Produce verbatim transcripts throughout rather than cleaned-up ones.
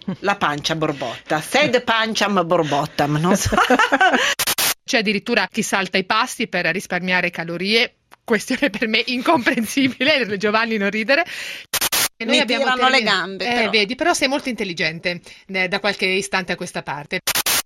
La pancia borbotta, sed panciam borbottam, non so. C'è addirittura chi salta i pasti per risparmiare calorie, questione per me incomprensibile, Giovanni non ridere. E noi Mi abbiamo tirano termin- le gambe. Eh, però. Vedi, però sei molto intelligente eh, da qualche istante a questa parte.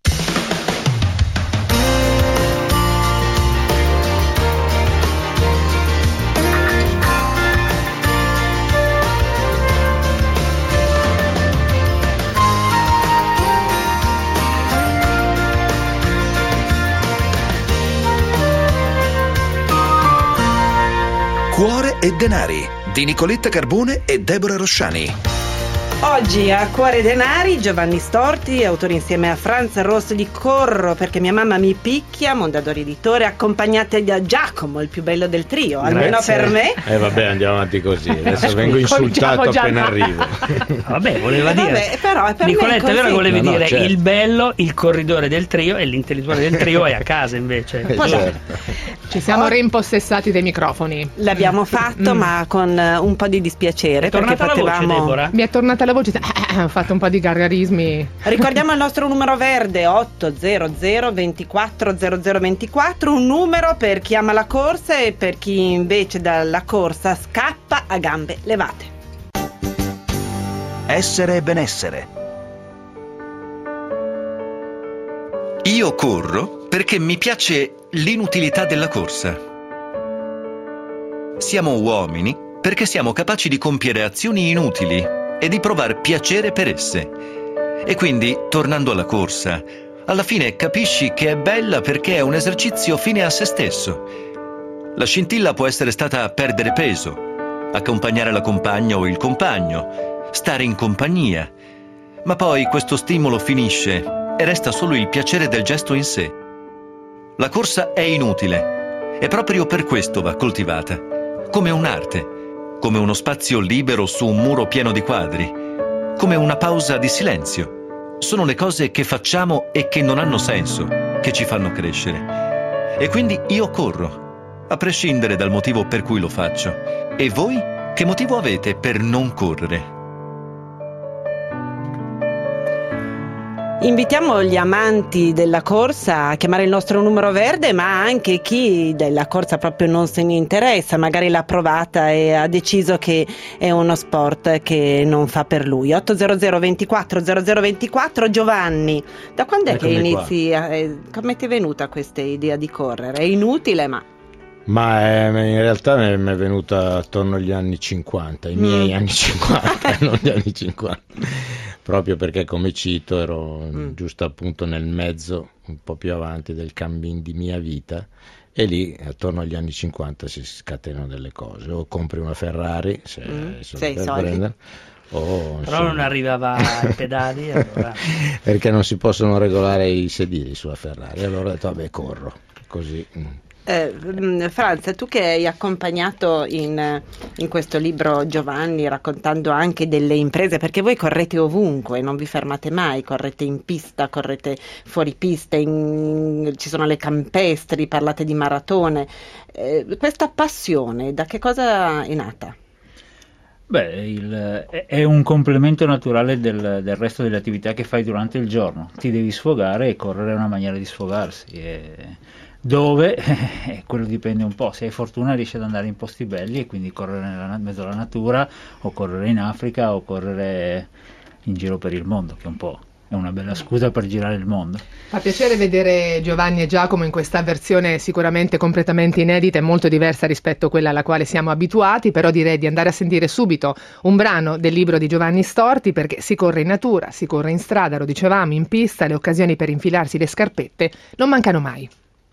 Cuore e denari di Nicoletta Carbone e Deborah Rosciani. Oggi a Cuore e Denari Giovanni Storti, autore insieme a Franz Ross di Corro perché mia mamma mi picchia, Mondadori Editore, accompagnate da Giacomo, il più bello del trio, almeno Grazie. per me. Eh vabbè, andiamo avanti così, adesso vengo insultato appena arrivo. Vabbè, voleva dire Vabbè, però, per Nicoletta, me è vero che volevi No, no, dire certo. il bello, il corridore del trio e l'intellettuale del trio è a casa invece. Eh, certo. Ci siamo reimpossessati dei microfoni. L'abbiamo fatto, Mm. ma con eh, un po' di dispiacere È perché tornata la voce, potevamo. Deborah? Mi è tornata la voce, ho fatto un po' di gargarismi. Ricordiamo il nostro numero verde otto zero zero ventiquattro zero zero ventiquattro, un numero per chi ama la corsa e per chi invece dalla corsa scappa a gambe levate. Essere e benessere. Io corro perché mi piace l'inutilità della corsa. Siamo uomini perché siamo capaci di compiere azioni inutili e di provare piacere per esse. E quindi, tornando alla corsa, alla fine capisci che è bella perché è un esercizio fine a se stesso. La scintilla può essere stata perdere peso, accompagnare la compagna o il compagno, stare in compagnia. Ma poi questo stimolo finisce e resta solo il piacere del gesto in sé. La corsa è inutile e proprio per questo va coltivata, come un'arte, come uno spazio libero su un muro pieno di quadri, come una pausa di silenzio. Sono le cose che facciamo e che non hanno senso, che ci fanno crescere. E quindi io corro, a prescindere dal motivo per cui lo faccio. E voi? Che motivo avete per non correre? Invitiamo gli amanti della corsa a chiamare il nostro numero verde, ma anche chi della corsa proprio non se ne interessa, magari l'ha provata e ha deciso che è uno sport che non fa per lui. otto zero zero ventiquattro zero zero ventiquattro. Giovanni, da quando è Eccomi che inizi? A, eh, come ti è venuta questa idea di correre? È inutile, ma... Ma eh, in realtà mi mi è venuta attorno agli anni cinquanta, i miei Mm. anni cinquanta, non gli anni cinquanta. Proprio perché, come cito, ero Mm. giusto appunto nel mezzo, un po' più avanti del cammin di mia vita, e lì attorno agli anni cinquanta si scatenano delle cose. O compri una Ferrari, se Mm. sono Sei per soldi. prendere, o, Però insomma, non arrivava ai pedali, allora. perché non si possono regolare i sedili sulla Ferrari. Allora ho detto, vabbè, corro, così. mm. Eh, mh, Franz, tu che hai accompagnato in, in questo libro Giovanni raccontando anche delle imprese, perché voi correte ovunque, non vi fermate mai, correte in pista, correte fuori pista, in- ci sono le campestri, parlate di maratone, eh, questa passione da che cosa è nata? Beh, il- è- è un complemento naturale del, del resto delle attività che fai durante il giorno. Ti devi sfogare e correre è una maniera di sfogarsi. E dove? Eh, quello dipende un po'. Se hai fortuna riesci ad andare in posti belli e quindi correre nella, in mezzo alla natura, o correre in Africa, o correre in giro per il mondo, che un po' è una bella scusa per girare il mondo. Fa piacere vedere Giovanni e Giacomo in questa versione sicuramente completamente inedita e molto diversa rispetto a quella alla quale siamo abituati, però direi di andare a sentire subito un brano del libro di Giovanni Storti, perché si corre in natura, si corre in strada, lo dicevamo, in pista, le occasioni per infilarsi le scarpette non mancano mai.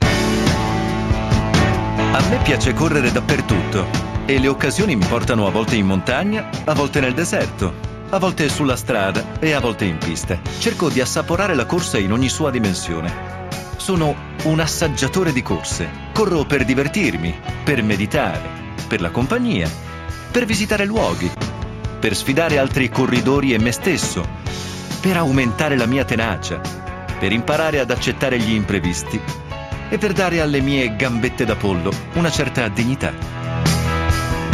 A me piace correre dappertutto e le occasioni mi portano a volte in montagna, a volte nel deserto, a volte sulla strada e a volte in pista. Cerco di assaporare la corsa in ogni sua dimensione. Sono un assaggiatore di corse. Corro per divertirmi, per meditare, per la compagnia, per visitare luoghi, per sfidare altri corridori e me stesso, per aumentare la mia tenacia, per imparare ad accettare gli imprevisti e per dare alle mie gambette da pollo una certa dignità.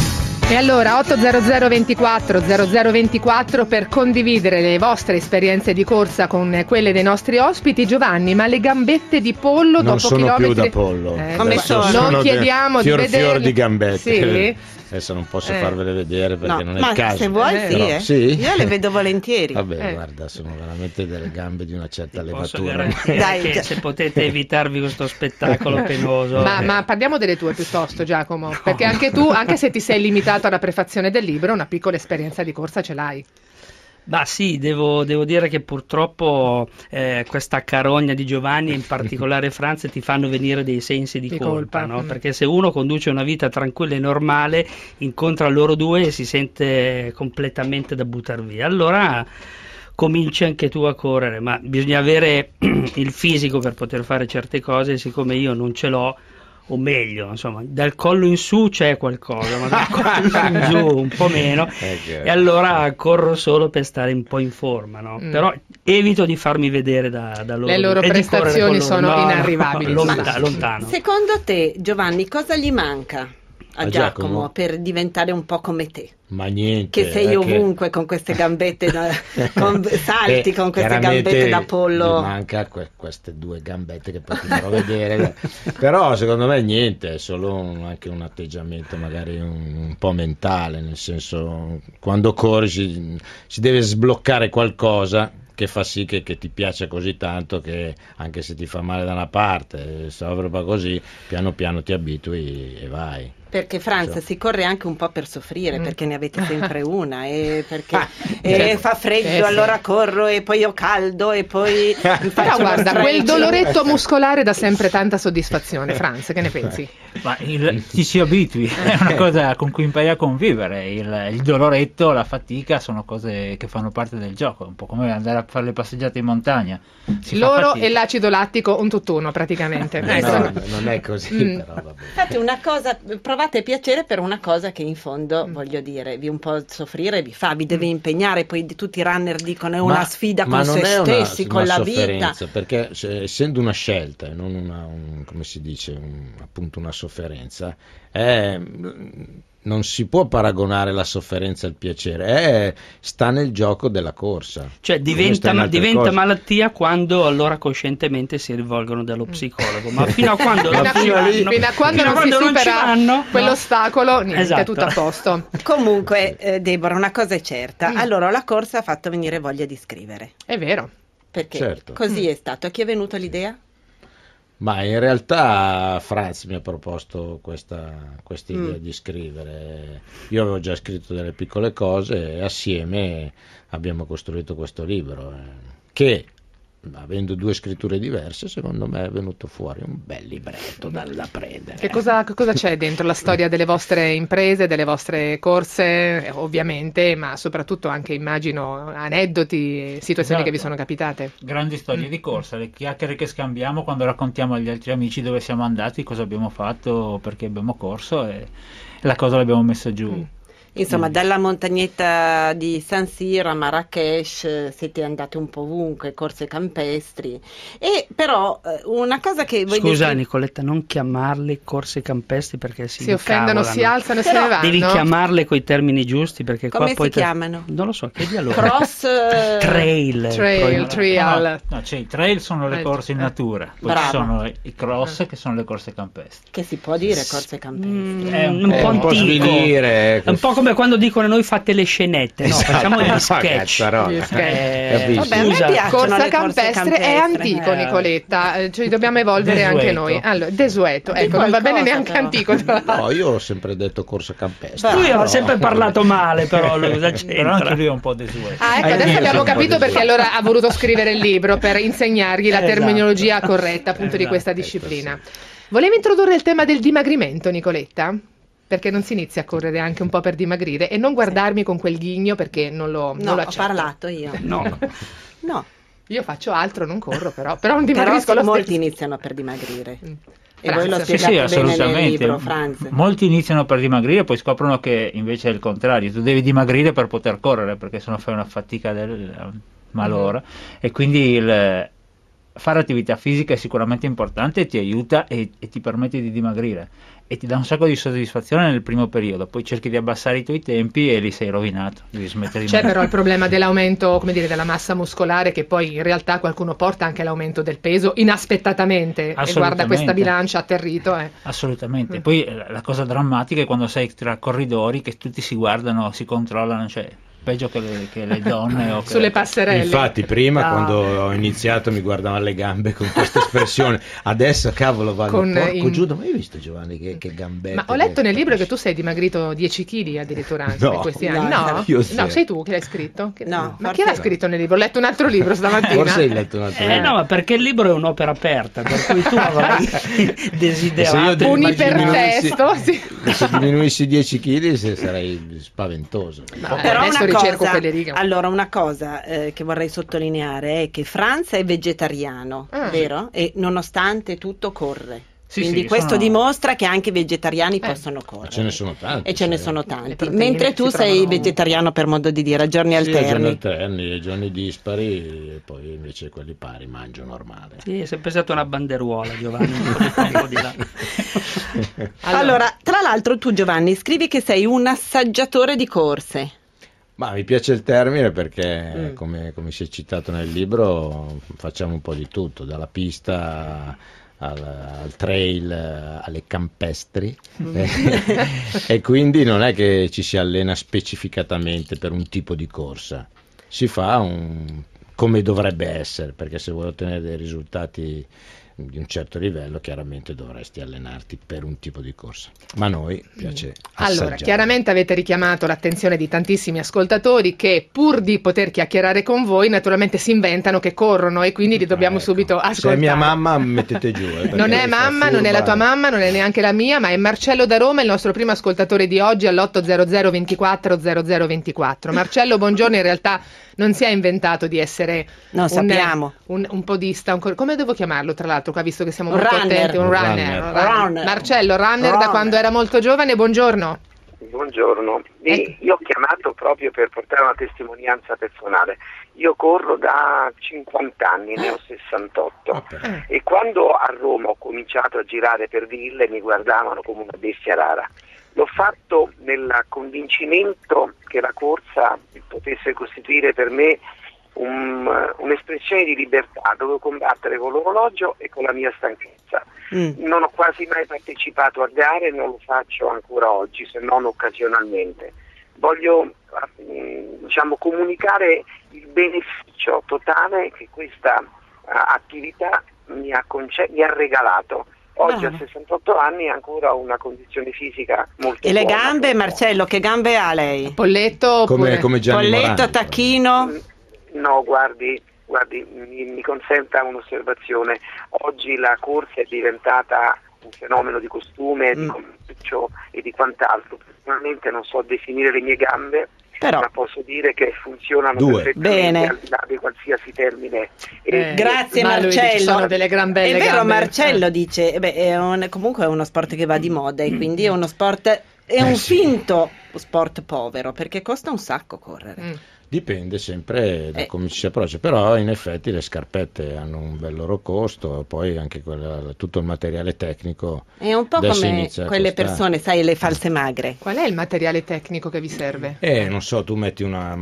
E allora otto zero zero ventiquattro zero zero ventiquattro per condividere le vostre esperienze di corsa con quelle dei nostri ospiti. Giovanni, ma le gambette di pollo non dopo sono chilometri... più da pollo. Eh, Come adesso sono? non chiediamo fior, di vederle. fior di gambette. Sì? Adesso non posso Eh. farvele vedere perché No, non è ma il caso. se vuoi Eh, sì, però- eh. sì? Io le vedo volentieri. Vabbè, Eh. guarda, sono veramente delle gambe di una certa Ti posso levatura. garantire Dai, che già. se potete evitarvi questo spettacolo penoso. Ma, eh, ma parliamo delle tue piuttosto, Giacomo, perché anche tu, anche se ti sei limitato alla prefazione del libro, una piccola esperienza di corsa ce l'hai. Bah sì, devo, devo dire che purtroppo eh, questa carogna di Giovanni, in particolare Franz, ti fanno venire dei sensi di, Di colpa, colpa, no? mm. Perché se uno conduce una vita tranquilla e normale, incontra loro due e si sente completamente da buttar via. Allora cominci anche tu a correre, ma bisogna avere il fisico per poter fare certe cose, siccome io non ce l'ho, o meglio, insomma, dal collo in su c'è qualcosa, ma dal collo in giù un po' meno. E allora corro solo per stare un po' in forma, no? Mm. Però evito di farmi vedere da, da loro. Le loro e di correre prestazioni con loro. sono No, no, inarrivabili. lonta- Ma- lontano. Secondo te, Giovanni, cosa gli manca a A Giacomo, Giacomo? per diventare un po' come te? Ma niente. Che sei è ovunque con queste gambette, da, con, salti Eh, con queste chiaramente gambette da pollo. gli manca que- queste due gambette che poi ti farò vedere. Però secondo me niente, è solo un- anche un atteggiamento magari un, un po' mentale, nel senso quando corri si, si deve sbloccare qualcosa che fa sì che, che ti piaccia così tanto che anche se ti fa male da una parte, se va così, piano piano ti abitui e vai. Perché Franz Sì. si corre anche un po' per soffrire, Mm. perché ne avete sempre una, e perché Ah, e certo. fa freddo, Eh, sì. allora corro, e poi ho caldo, e poi mi Però faccio lo guarda, quel stretch. doloretto muscolare dà sempre tanta soddisfazione. Franz, che ne pensi? Ma il, ti si abitui, è una cosa con cui impari a convivere. Il, il doloretto, la fatica sono cose che fanno parte del gioco, un po' come andare a fare le passeggiate in montagna. Si fa Loro fatica. e l'acido lattico un tutt'uno praticamente. No, Eh, sono- non è così, Mm. però vabbè. Fate una cosa, provate piacere per una cosa che in fondo, voglio dire, vi un po' soffrire vi fa, vi deve impegnare, poi di- tutti i runner dicono è una Ma- sfida ma con non se è una- stessi, una con la vita. sofferenza, perché se- essendo una scelta e non una, un- come si dice, un- appunto una sofferenza, è- non si può paragonare la sofferenza al piacere, è- sta nel gioco della corsa. Cioè Come sta diventa, in altre diventa cose. malattia quando allora coscientemente si rivolgono dallo psicologo, ma fino a quando Fino non a, ci fino a- vanno, fino a quando fino a non si quando non ci supera vanno, quell'ostacolo, niente, Esatto. tutto a posto. Comunque, eh, Deborah, una cosa è certa, Mm. allora la corsa ha fatto venire voglia di scrivere, È vero. perché Certo. così Mm. è stato. A chi è venuta l'idea? Ma in realtà Franz mi ha proposto questa, questa idea Mm. di scrivere. Io avevo già scritto delle piccole cose e assieme abbiamo costruito questo libro eh, che, avendo due scritture diverse, secondo me è venuto fuori un bel libretto da, da prendere. Che cosa, che cosa c'è dentro la storia delle vostre imprese, delle vostre corse, eh, ovviamente, ma soprattutto anche immagino aneddoti e situazioni Esatto. che vi sono capitate? Grandi storie di corsa, le chiacchiere che scambiamo quando raccontiamo agli altri amici dove siamo andati, cosa abbiamo fatto, perché abbiamo corso e la cosa l'abbiamo messa giù. Mm. Insomma, Mm. dalla montagnetta di San Siro a Marrakesh eh, siete andati un po' ovunque, corse campestri. E però eh, una cosa che voi Scusa descri- Nicoletta, non chiamarle corse campestri perché si, Si offendono, incavolano. si alzano e se Però ne vanno. Devi chiamarle coi termini giusti perché come qua poi si te- chiamano? Non lo so, chiedi a loro. Cross eh, Trail. Trail, poi- trial. No, cioè, i trail sono le Eh, corse in eh. natura, poi Bravo. ci sono i cross che sono le corse campestri. che si può dire corse campestri. Mm, È un un, po' po' un po' antico. svilire, È un po' come quando dicono noi fate le scenette, no, Esatto. facciamo gli No, sketch. cazzarola. Gli sketch. Eh, Capisci? Vabbè, a me scusa. piace. Corsa le corse campestre è campestri. antico, Eh. Nicoletta, eh, ci dobbiamo evolvere Desueto. anche noi. Allora, desueto, Di ecco, non va bene qualcosa, neanche però. antico. Tra l'altro. No, io ho sempre detto corsa campestre. Beh, Lui però- ha sempre parlato male, però lui cosa Però anche c'entra? lui è un po' desueto. Ah, ecco, Eh, adesso io abbiamo sono un po' capito perché desueto. allora ha voluto scrivere il libro per insegnargli la Esatto. terminologia corretta appunto di Esatto. questa disciplina. Volevi introdurre il tema del dimagrimento, Nicoletta? Perché non si inizia a correre anche un po' per dimagrire e non guardarmi con quel ghigno perché non lo, non No, lo ho accetto. parlato io. No. No, Io faccio altro, non corro però, però non però dimagrisco lo molti stesso. iniziano per dimagrire. Mm. E voi lo Franz. Sì, spiegate sì, bene nel assolutamente. libro, Franz. Molti iniziano per dimagrire e poi scoprono che invece è il contrario, tu devi dimagrire per poter correre perché sennò fai una fatica del malora e quindi il, fare attività fisica è sicuramente importante e ti aiuta e, e ti permette di dimagrire. e ti dà un sacco di soddisfazione nel primo periodo, poi cerchi di abbassare i tuoi tempi e li sei rovinato, devi smettere di C'è però il problema dell'aumento, come dire, della massa muscolare, che poi in realtà qualcuno porta anche l'aumento del peso inaspettatamente e guarda questa bilancia atterrito. Eh. Assolutamente, mm. Poi la cosa drammatica è quando sei tra corridori che tutti si guardano, si controllano, cioè peggio che le, che le donne o che sulle passerelle. Infatti prima no. quando ho iniziato mi guardavano le gambe con questa espressione, adesso cavolo vanno con porco in... Giuda, ma hai visto Giovanni che, che gambette? Ma ho letto che... nel libro che tu sei dimagrito dieci chili addirittura anche no, in questi no, anni. No, io no, sei tu che l'hai scritto? Che... No, ma chi l'ha scritto nel libro? Ho letto un altro libro stamattina. Forse hai letto un altro eh, libro. no, ma perché il libro è un'opera aperta, per cui tu avrai desiderato un ipertesto. Sì. Se diminuissi dieci chili sarei spaventoso. No, però adesso una ricerco cosa, quelle righe. allora una cosa eh, che vorrei sottolineare è che Franz è vegetariano, ah. vero? E nonostante tutto corre. Sì, Quindi sì, questo sono... dimostra che anche i vegetariani eh. possono correre. Ce ne sono tanti. E ce ne sì. sono tanti. proteine Mentre tu si sei trovano... vegetariano per modo di dire, a giorni sì, alterni. a giorni alterni, a giorni dispari, e poi invece quelli pari mangio normale. Sì, è sempre stata una banderuola, Giovanni, un po' di tempo di là. Allora, allora, tra l'altro tu Giovanni scrivi che sei un assaggiatore di corse. Ma mi piace il termine perché, Mm. come, come si è citato nel libro, facciamo un po' di tutto, dalla pista al, al trail, alle campestri, Mm. e quindi non è che ci si allena specificatamente per un tipo di corsa, si fa un, come dovrebbe essere, perché se vuoi ottenere dei risultati di un certo livello chiaramente dovresti allenarti per un tipo di corsa, ma a noi piace assaggiare. Allora, chiaramente avete richiamato l'attenzione di tantissimi ascoltatori che pur di poter chiacchierare con voi naturalmente si inventano che corrono e quindi li dobbiamo Ah, ecco. subito ascoltare. Se è mia mamma mettete giù, eh, non è mamma, non è la tua mamma, non è neanche la mia, ma è Marcello da Roma, il nostro primo ascoltatore di oggi all'otto zero zero ventiquattro zero zero ventiquattro. Marcello, buongiorno, in realtà non si è inventato di essere No, un, sappiamo. un, un podista, un cor- come devo chiamarlo tra l'altro, qua visto che siamo Un molto runner. attenti, un Un runner, runner. un runner. Runner. Marcello, runner, da Runner. quando era molto giovane, buongiorno. Buongiorno, Eh. io ho chiamato proprio per portare una testimonianza personale. Io corro da cinquanta anni, ne ho sessantotto, Eh. e quando a Roma ho cominciato a girare per ville mi guardavano come una bestia rara. L'ho fatto nel convincimento che la corsa potesse costituire per me un, un'espressione di libertà, dovevo combattere con l'orologio e con la mia stanchezza. Mm. Non ho quasi mai partecipato a gare, non lo faccio ancora oggi, se non occasionalmente. Voglio eh, diciamo, comunicare il beneficio totale che questa uh, attività mi ha, conce- mi ha regalato. Oggi Bravo. a sessantotto anni ha ancora una condizione fisica molto E le buona. gambe, Marcello, che gambe ha lei? Polletto come, oppure... come Gianni Polletto, Morandi, tacchino? No, guardi, guardi mi, mi consenta un'osservazione. Oggi la corsa è diventata un fenomeno di costume, Mm. di commercio e di quant'altro. Personalmente non so definire le mie gambe, Però. ma posso dire che funzionano Due. perfettamente Bene. al di là di qualsiasi termine. Eh, E- Grazie ma lui dice, Marcello. sono delle gran belle È vero, gambe. Marcello Eh. dice, eh beh, è un- comunque è uno sport che va di moda e quindi è uno sport, è un Eh, sì. finto sport povero perché costa un sacco correre. Mm. Dipende sempre da Eh. come ci si approccia, però in effetti le scarpette hanno un bel loro costo, poi anche quella- tutto il materiale tecnico. È un po' adesso come inizia a quelle costare. persone, sai, le false magre. Qual è il materiale tecnico che vi serve? Eh, non so, tu metti una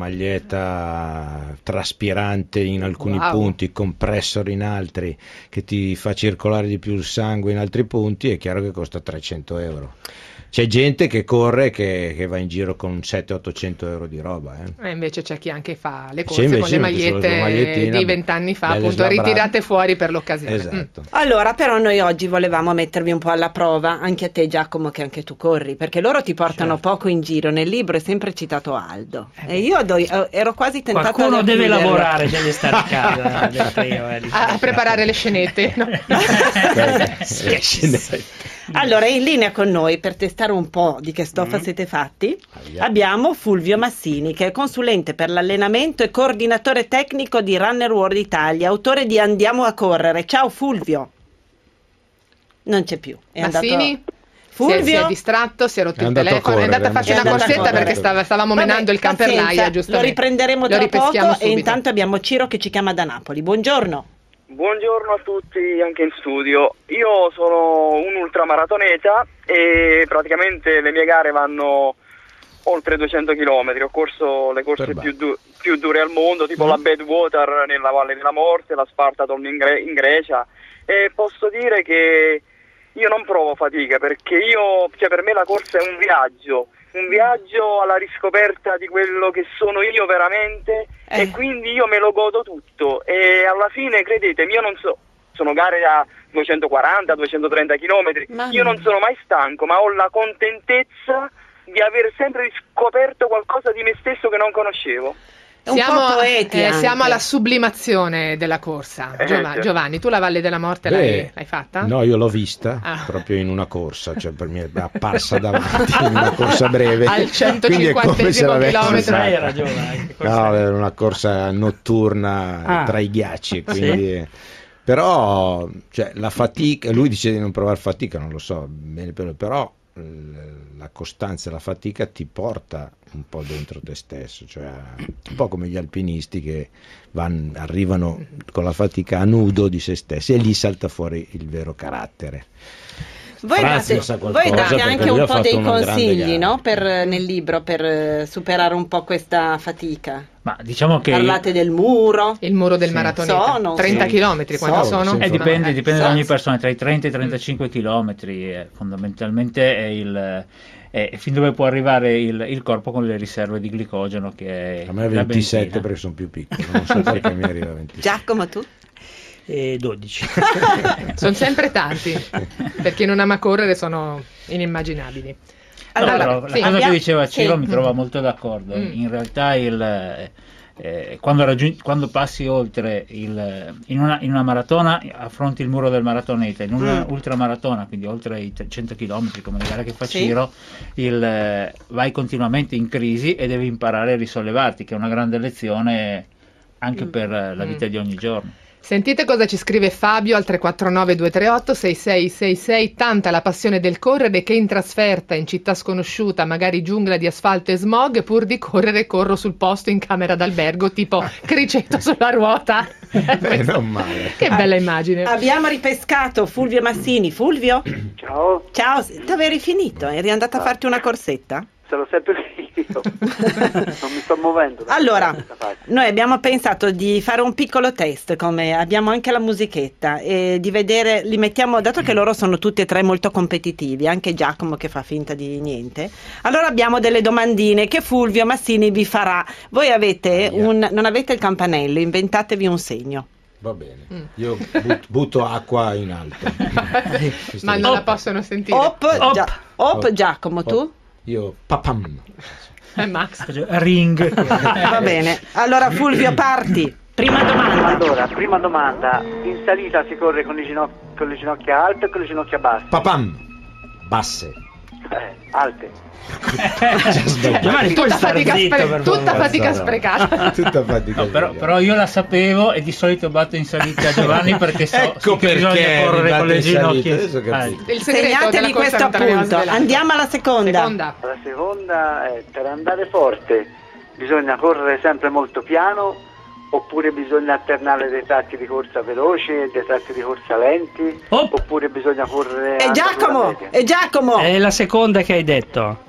maglietta traspirante in alcuni Wow. punti, compressor in altri, che ti fa circolare di più il sangue in altri punti, è chiaro che costa trecento euro. C'è gente che corre che, che va in giro con settecento ottocento euro di roba. Eh. E invece c'è chi anche fa le Sì, corse invece con le metto solo la magliette magliettina, di vent'anni fa, belle appunto, slabrate. ritirate fuori per l'occasione. Mm. Esatto. Allora, però noi oggi volevamo mettervi un po' alla prova, anche a te Giacomo, che anche tu corri, perché loro ti portano Certo. poco in giro. Nel libro è sempre citato Aldo. E io do- eh, ero quasi tentata Qualcuno di deve chiuderlo. lavorare, deve stare a casa del trio, eh, A, a preparare le scenette. No? Allora, in linea con noi per testare un po' di che stoffa siete fatti, Aia. abbiamo Fulvio Massini, che è consulente per l'allenamento e coordinatore tecnico di Runner World Italia, autore di Andiamo a correre. Ciao Fulvio. Non c'è più. È Massini? andato... Si è, si è Fulvio? distratto, si è rotto È il andato a telefono, correre, è andato a farsi è una andato a corsetta correre. perché stava, stavamo Vabbè, menando il camperlaia, pazienza, giustamente. lo riprenderemo Lo tra ripeschiamo poco e subito. intanto abbiamo Ciro che ci chiama da Napoli. Buongiorno. Buongiorno a tutti anche in studio. Io sono un ultramaratoneta e praticamente le mie gare vanno oltre duecento chilometri. Ho corso le corse più, du- più dure al mondo, tipo mm. la Badwater nella Valle della Morte, la Spartathlon in, Gre- in Grecia, e posso dire che io non provo fatica, perché io, cioè per me la corsa è un viaggio, un viaggio alla riscoperta di quello che sono io veramente, eh. e quindi io me lo godo tutto, e alla fine, credetemi, io non so, sono gare da duecentoquaranta duecentotrenta chilometri, io non sono mai stanco, ma ho la contentezza di aver sempre riscoperto qualcosa di me stesso che non conoscevo. Siamo, eh, siamo alla sublimazione della corsa. Eh, Giova- certo. Giovanni, tu la Valle della Morte Beh, l'hai, l'hai fatta? No, io l'ho vista Ah. proprio in una corsa, cioè per me è apparsa davanti in una corsa breve. Al Quindi è come se l'avessi chilometro. fatta. Hai ragione, anche questa No, è- era una corsa notturna Ah. tra i ghiacci, quindi... Però, cioè, la fatica, lui dice di non provare fatica, non lo so, bene, però, però l- la costanza e la fatica ti porta un po' dentro te stesso, cioè un po' come gli alpinisti che van- arrivano con la fatica a nudo di se stessi e lì salta fuori il vero carattere. Voi Franzi date, sa qualcosa, voi date perché anche lui un ha po' fatto dei una grande consigli, gara. no? Per, nel libro per eh, superare un po' questa fatica. Ma diciamo che Parlate del muro. Il muro del Sì. maratoneta. Sono, trenta sì. chilometri, quanto Sono, sono? sì, Eh, dipende, Eh, dipende so- da ogni persona, tra i trenta e i trentacinque chilometri, eh, fondamentalmente è, il, è fin dove può arrivare il, il corpo con le riserve di glicogeno, che è A me è la ventisette benzina. perché sono più piccolo, non so perché mi arriva a ventisette. Giacomo, tu? E dodici. Sono sempre tanti. Per chi non ama correre sono inimmaginabili. No, Allora, però la sì, cosa abbiamo- che diceva Ciro sì. mi trova molto d'accordo. Mm. In realtà il, eh, quando, raggiung- quando passi oltre il, in, una, in una maratona affronti il muro del maratoneta, in una Mm. ultramaratona, quindi oltre i cento chilometri come le gare che fa Sì. Ciro, il, eh, vai continuamente in crisi e devi imparare a risollevarti, che è una grande lezione anche Mm. per eh, la vita Mm. di ogni giorno. Sentite cosa ci scrive Fabio al tre quattro nove due tre otto sei sei sei sei. Tanta la passione del correre che in trasferta in città sconosciuta, magari giungla di asfalto e smog, pur di correre corro sul posto in camera d'albergo tipo criceto sulla ruota. Eh, non male. Che bella immagine. Abbiamo ripescato Fulvio Massini. Fulvio? Ciao, Ciao, dove eri finito? Eri andato a farti una corsetta? sono sempre io. Non mi sto muovendo. da Allora, questa parte. noi abbiamo pensato di fare un piccolo test, come abbiamo anche la musichetta, e di vedere, li mettiamo, dato che loro sono tutti e tre molto competitivi, anche Giacomo che fa finta di niente, allora abbiamo delle domandine che Fulvio Massini vi farà. Voi avete Aia. un, non avete il campanello, inventatevi un segno. Va bene, io but- butto acqua in alto. Ma non la possono sentire. Op, Op. Gia- Op, Op. Giacomo, tu? Io papam. Eh, Max. Ring. Va bene, allora Fulvio parti. Prima domanda. Allora, prima domanda. In salita si corre con le, ginoc- con le ginocchia alte o con le ginocchia basse? Papam. Basse. Eh, alte. Giovanni, puoi Tutta stare fatica, zitto, spre- per tutta favore. fatica sprecata. Tutta fatica. No, però, però io la sapevo e di solito batto in salita Giovanni perché so Ecco sì che bisogna perché correre con le andate in salita, ginocchia adesso ho capito. alte. Il segreto della Segnatevi corsa questo non te l'aveva appunto. svelato. Andiamo alla seconda. Seconda. La seconda è per andare forte bisogna correre sempre molto piano oppure bisogna alternare dei tratti di corsa veloci e dei tratti di corsa lenti Op. oppure bisogna correre E anche Giacomo, sulla media? e Giacomo. È la seconda che hai detto.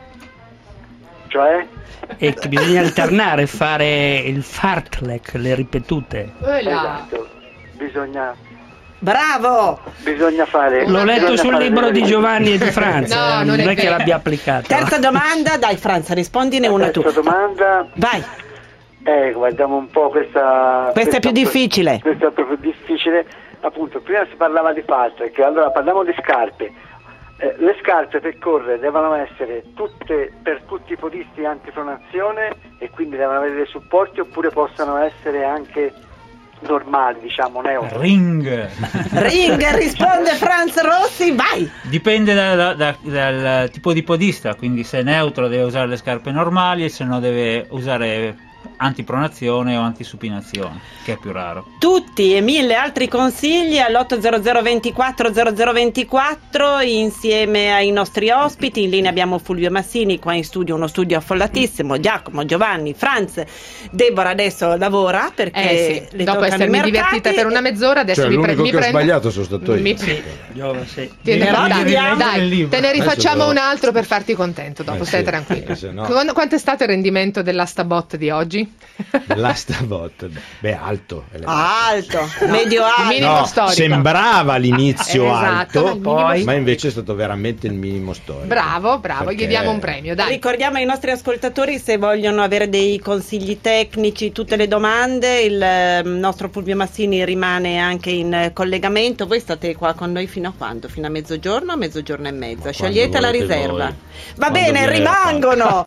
Cioè? E che bisogna alternare, fare il fartlek, le ripetute. Quella. Esatto. Bisogna Bravo. bisogna fare L'ho letto bisogna sul fare libro delle di ripetizioni. Giovanni e di Franza, No, eh, non è non è che vero. l'abbia applicato. Terza domanda, dai Franza, rispondine una tu. Terza domanda. Vai. Eh, guardiamo un po' questa. Questa è più difficile. Questa è proprio difficile. Appunto, prima si parlava di fartlek, allora parliamo di scarpe. Eh, le scarpe per correre devono essere tutte per tutti i podisti antipronazione e quindi devono avere dei supporti oppure possono essere anche normali, diciamo, neutri. Ring. Ring, risponde Franz Rossi, vai. Dipende da- da- da- dal tipo di podista, quindi se è neutro deve usare le scarpe normali e se no deve usare antipronazione o antisupinazione, che è più raro. Tutti e mille altri consigli all'otto hundred ventiquattro zero zero ventiquattro insieme ai nostri ospiti. In linea abbiamo Fulvio Massini, qua in studio, uno studio affollatissimo, Giacomo, Giovanni, Franz. Deborah adesso lavora perché eh sì, le dopo toccano essermi i mercati. divertita per una mezz'ora adesso cioè, mi, pre- l'unico mi che prendo ho sbagliato sono stato io. Mi... Sì, Giova, sì. Te ne, Però dai, vediamo dai, te ne rifacciamo Adesso un però- altro per farti contento dopo, Eh stai sì, tranquillo. perché se no- Qu- Quanto è stato il rendimento dell'Astabot di oggi? L'Astabot, beh, alto. Alto, medio alto. minimo No, storico. sembrava all'inizio Esatto, ma alto, il minimo poi, storico. ma invece è stato veramente il minimo storico. Bravo, bravo, Perché- gli diamo un premio, dai. Ricordiamo ai nostri ascoltatori, se vogliono avere dei consigli tecnici, tutte le domande, il eh, nostro Fulvio Massini rimane anche in eh, collegamento. Voi state qua con noi fino a quando? Fino a mezzogiorno o mezzogiorno e mezza? Scegliete la volete riserva. voi. Va Quando bene, viene la rimangono.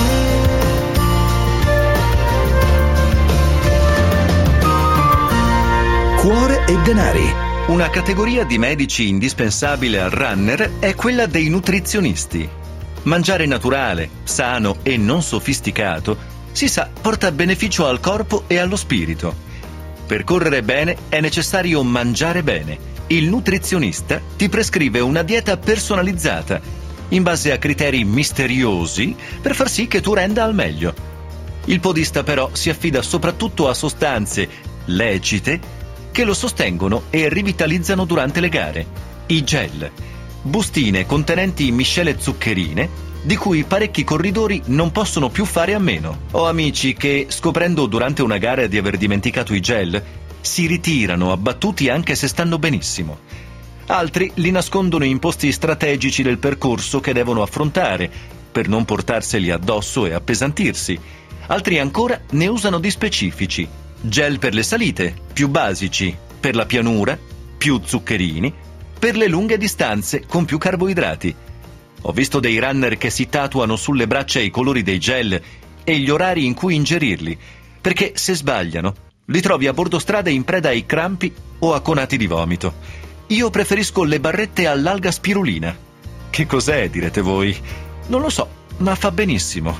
Cuore e denari. Una categoria di medici indispensabile al runner è quella dei nutrizionisti. Mangiare naturale, sano e non sofisticato, si sa, porta beneficio al corpo e allo spirito. Per correre bene è necessario mangiare bene. Il nutrizionista ti prescrive una dieta personalizzata, in base a criteri misteriosi, per far sì che tu renda al meglio. Il podista però si affida soprattutto a sostanze lecite che lo sostengono e rivitalizzano durante le gare. I gel, bustine contenenti miscele zuccherine, di cui parecchi corridori non possono più fare a meno. Ho amici che, scoprendo durante una gara di aver dimenticato i gel, si ritirano abbattuti anche se stanno benissimo. Altri li nascondono in posti strategici del percorso che devono affrontare, per non portarseli addosso e appesantirsi. Altri ancora ne usano di specifici. Gel per le salite, più basici, per la pianura, più zuccherini, per le lunghe distanze con più carboidrati. Ho visto dei runner che si tatuano sulle braccia i colori dei gel e gli orari in cui ingerirli, perché se sbagliano li trovi a bordo strada in preda ai crampi o a conati di vomito. Io preferisco le barrette all'alga spirulina. Che cos'è, direte voi? Non lo so, ma fa benissimo.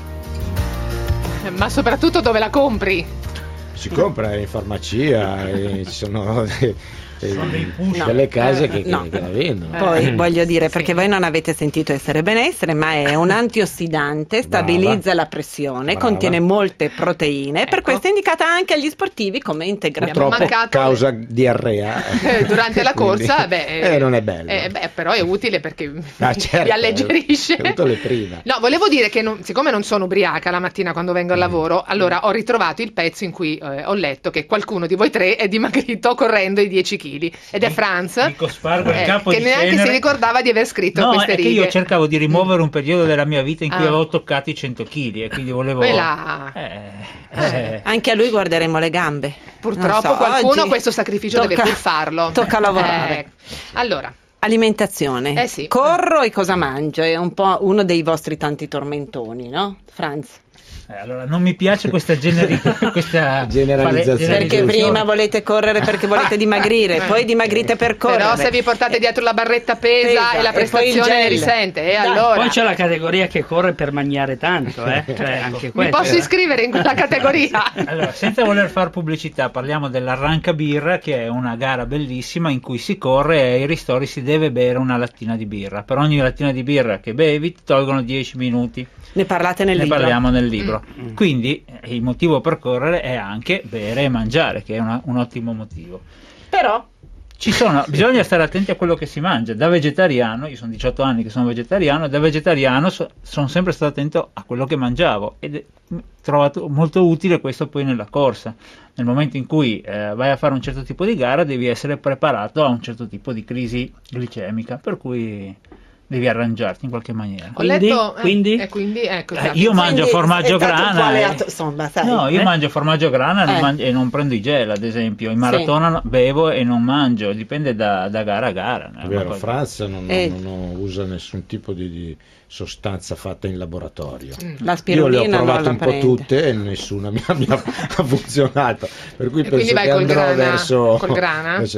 Ma soprattutto dove la compri? Si compra in farmacia, e ci sono eh, Sono dei push. delle case che, No. che, che la vendono. Poi voglio dire, perché Sì. voi non avete sentito Essere Benessere, ma è un antiossidante, stabilizza Brava. la pressione, Brava. contiene molte proteine, per Ecco. questo è indicata anche agli sportivi come integrazione. Abbiamo Purtroppo mancato- causa diarrea Eh, durante la Quindi- corsa, beh, eh, non è bello. eh, beh, però è utile perché Ah, certo, vi alleggerisce. ho avuto le prime. No, volevo dire che non- siccome non sono ubriaca la mattina quando vengo al Mm. lavoro, allora ho ritrovato il pezzo in cui eh, ho letto che qualcuno di voi tre è dimagrito correndo i dieci chili ed è Franz, Dico Spargo, il eh, capo che di neanche Cenere. si ricordava di aver scritto No, queste è che righe. io cercavo di rimuovere un periodo della mia vita in cui Ah. avevo toccato i cento chili e quindi volevo... Quella- Eh, eh. Anche a lui guarderemo le gambe. Purtroppo Non so, qualcuno oggi questo sacrificio deve tocca- pur farlo. Tocca lavorare. Eh, allora, Alimentazione. Eh sì. Corro e cosa mangio? È un po' uno dei vostri tanti tormentoni, no? Franz? Eh, allora, non mi piace questa, generi- questa Generalizzazione. Perché generalizzazione. prima volete correre perché volete dimagrire, poi dimagrite per correre. però se vi portate dietro la barretta pesa, Pesa, e la e poi il prestazione ne gel. risente, e Dai, allora Poi c'è la categoria che corre per mangiare tanto, eh? Cioè, anche mi questo. posso iscrivere in quella categoria? Allora, senza voler fare pubblicità, parliamo dell'Arranca Birra, che è una gara bellissima in cui si corre e ai ristori si deve bere una lattina di birra. Per ogni lattina di birra che bevi ti tolgono dieci minuti. Ne parlate nel Ne libro. parliamo nel libro. Mm. Quindi eh, il motivo per correre è anche bere e mangiare, che è una- un ottimo motivo. Però Ci sono, bisogna stare attenti a quello che si mangia. Da vegetariano, io sono diciotto anni che sono vegetariano, da vegetariano so- sono sempre stato attento a quello che mangiavo ed è mh, trovato molto utile questo poi nella corsa. Nel momento in cui eh, vai a fare un certo tipo di gara devi essere preparato a un certo tipo di crisi glicemica, per cui devi arrangiarti in qualche maniera. Ho Quindi? letto, eh, Quindi? e quindi ecco, Eh, esatto. io mangio Quindi formaggio è stato un po' grana e- aleato- insomma, sai. No, io Eh? mangio formaggio grana e non Eh. mangio- e non prendo i gel, ad esempio. In maratona no- bevo e non mangio, dipende da, da gara a gara. no? È È vero, una cosa- Franz non, Eh. non usa nessun tipo di, di sostanza fatta in laboratorio. Mm. La Io spirulina le ho non provate la un po' prende. tutte e nessuna mi ha, mi ha- ha funzionato, per cui E quindi penso vai che col andrò grana- verso, col grana? verso-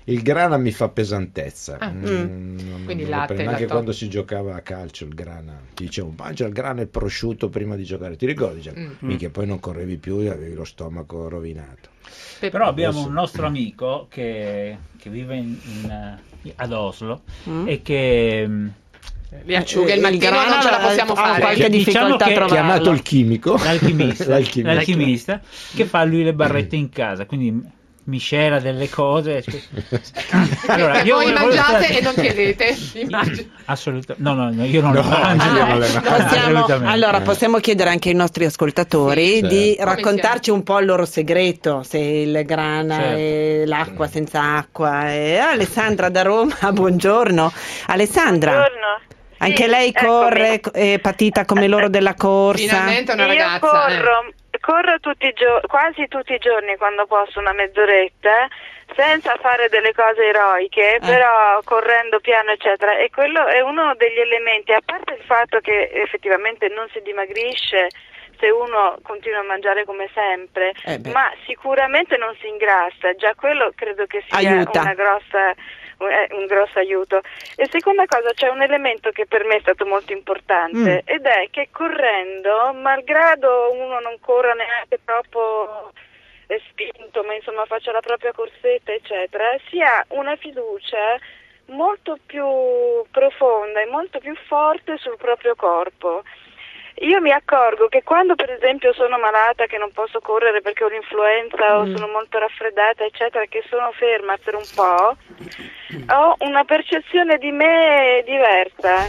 il grana mi fa pesantezza. Ah, mm, mm. non- Quindi non latte, lo prendo. Anche lattosio. quando si giocava a calcio il grana, ti dicevo mangia il grana e il prosciutto prima di giocare, ti ricordi? Cioè, Mm. mica poi non correvi più e avevi lo stomaco rovinato. Però abbiamo Adesso- un nostro amico che, che vive in- in, eh, ad Oslo Mm. e che mm, Le acciughe il Il mattino grana non ce la possiamo ha fare. qualche Diciamo difficoltà che- a trovarlo. Chiamato il chimico. l'alchimista, L'alchimista. l'alchimista che fa lui le barrette in casa, quindi miscela delle cose. Allora, Che io voi volevo- mangiate volevo- e non chiedete. Immagino. Assolutamente, no, no, no, io non No, lo mangio. io Ah, non le eh, mangio. possiamo, Assolutamente. allora possiamo chiedere anche ai nostri ascoltatori Sì, di certo. raccontarci un po' il loro segreto, se il grana Certo. e l'acqua senza acqua. E Alessandra da Roma, buongiorno. Alessandra, Buongiorno. anche Sì, lei eccomi. corre, è patita come loro della corsa? Finalmente una Io ragazza. eh. corro, corro tutti i gio- quasi tutti i giorni quando posso, una mezz'oretta, senza fare delle cose eroiche, però correndo piano eccetera, e quello è uno degli elementi, a parte il fatto che effettivamente non si dimagrisce se uno continua a mangiare come sempre, Eh beh. ma sicuramente non si ingrassa, già quello credo che sia Aiuta. una grossa un, è un grosso aiuto. E seconda cosa, c'è un elemento che per me è stato molto importante, Mm. ed è che correndo, malgrado uno non corra neanche troppo eh, spinto, ma insomma faccia la propria corsetta eccetera, si ha una fiducia molto più profonda e molto più forte sul proprio corpo. Io mi accorgo che quando per esempio sono malata, che non posso correre perché ho l'influenza o Mm. sono molto raffreddata eccetera, che sono ferma per un po', ho una percezione di me diversa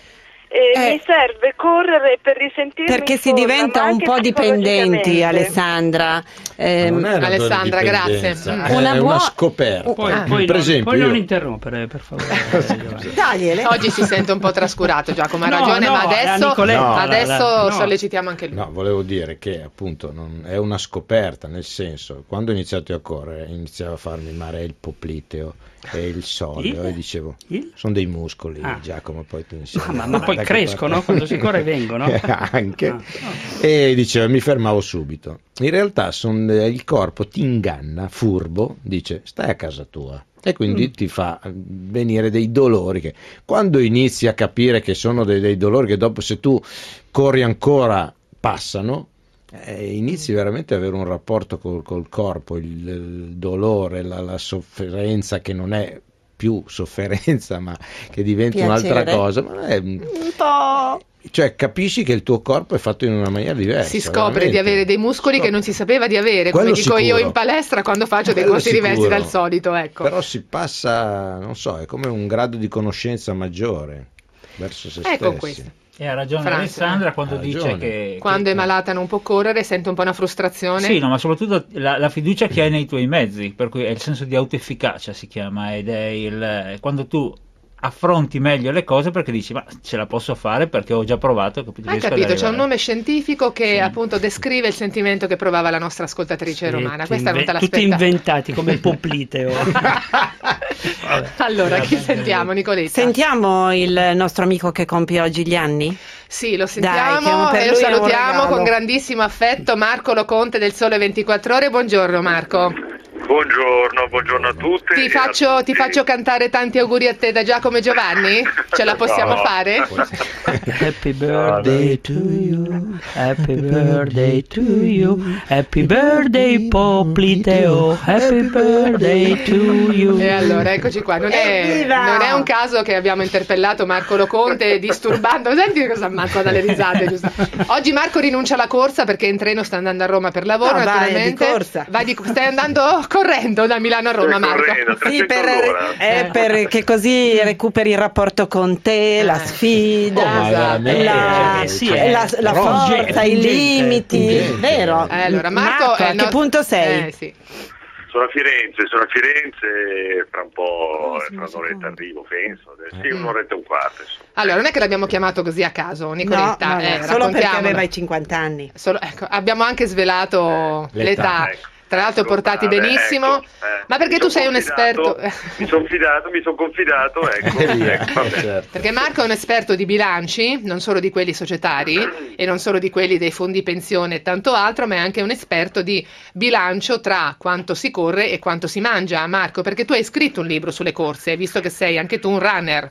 e Eh. mi serve correre per risentirmi Perché in si forma, diventa ma un anche po' dipendenti, psicologicamente. Alessandra. Ehm, Non è una Alessandra, dipendenza, grazie. è Una una, buona- scoperta. Poi, Ah. poi per non, esempio, poi non io- interrompere, per favore. Giovanni. Dai, Ele. Oggi si sente un po' trascurato, Giacomo, ha No, ragione, no, ma adesso, la Nicoletta, No. adesso la- la- no. sollecitiamo anche lui. No, volevo dire che appunto non, è una scoperta, nel senso, quando ho iniziato a correre iniziava a farmi male il popliteo e il soleo Il? e dicevo, Il? sono dei muscoli, Ah. Giacomo, poi ti insegno. Ah, ma, ma poi Da che crescono parte- quando si corre, vengono. Anche. Ah. E dicevo, mi fermavo subito. In realtà son- il corpo ti inganna, furbo, dice stai a casa tua. E quindi Mm. ti fa venire dei dolori che quando inizi a capire che sono dei, dei dolori che dopo se tu corri ancora passano, eh, inizi veramente ad avere un rapporto col, col corpo, il, il dolore, la, la sofferenza che non è più sofferenza ma che diventa Piacere. un'altra cosa. Ma è, Un po'. cioè capisci che il tuo corpo è fatto in una maniera diversa. Si scopre veramente. di avere dei muscoli che non si sapeva di avere, come Quello dico io sicuro. in palestra quando faccio dei Quello corsi diversi sicuro. dal solito, ecco. Però si passa, non so, è come un grado di conoscenza maggiore verso se Ecco stessi. questo. E ha ragione Franza. Alessandra quando Ha dice ragione. che... Quando che- è malata non può correre, sente un po' una frustrazione. Sì, no, ma soprattutto la, la fiducia che hai nei tuoi mezzi, per cui è il senso di autoefficacia si chiama, ed è il quando tu affronti meglio le cose perché dici ma ce la posso fare perché ho già provato. Capito? Hai Riesco ad capito, c'è un arrivare. nome scientifico che Sì. appunto descrive il sentimento che provava la nostra ascoltatrice Sì, romana. tutti Questa non te inve- tutti l'aspettavi. inventati come il popliteo. Vabbè. Allora, chi Vabbè, sentiamo, Nicoletta? Sentiamo il nostro amico che compie oggi gli anni? Sì, lo Dai, sentiamo che per e lo lui è un salutiamo regalo. con grandissimo affetto Marco Loconte del Sole ventiquattro Ore. Buongiorno Marco. Buongiorno, buongiorno a tutti. Ti e faccio, a ti tutti. faccio cantare tanti auguri a te da Giacomo e Giovanni? Ce la possiamo No. fare? Happy birthday to you, happy birthday to you, happy birthday Popliteo, happy birthday to you. E allora, eccoci qua. Non è, Evviva! non è un caso che abbiamo interpellato Marco Loconte disturbando. Senti cosa ammazza dalle risate. Giusto? Oggi Marco rinuncia alla corsa perché in treno sta andando a Roma per lavoro. No, vai naturalmente. di corsa. Vai di- stai andando correndo da Milano a Roma, Stai Marco. correndo, Sì, trecento per, all'ora. eh, perché così recuperi il rapporto con te, la Eh. sfida, Oh, ma veramente, la, eh, sì, la- eh. la Pungente, forza, i pungente, limiti, pungente. vero? Eh, allora, Marco, è a il che nostro- punto sei? Eh, sì. Sono a Firenze, sono a Firenze, fra un po', fra un'oretta arrivo, penso. Sì, un'oretta e un quarto. insomma. Allora, non è che l'abbiamo chiamato così a caso, No, Nicoletta. no, no, eh, solo perché raccontiamolo. aveva i cinquanta anni. Solo- ecco, abbiamo anche svelato L'età. l'età. Ecco. Tra l'altro portati benissimo, ecco, eh, ma perché tu sei un confidato, esperto? Mi sono fidato, mi sono confidato, ecco. ecco vabbè. Certo. Perché Marco è un esperto di bilanci, non solo di quelli societari e non solo di quelli dei fondi pensione e tanto altro, ma è anche un esperto di bilancio tra quanto si corre e quanto si mangia. Marco, perché tu hai scritto un libro sulle corse, visto che sei anche tu un runner.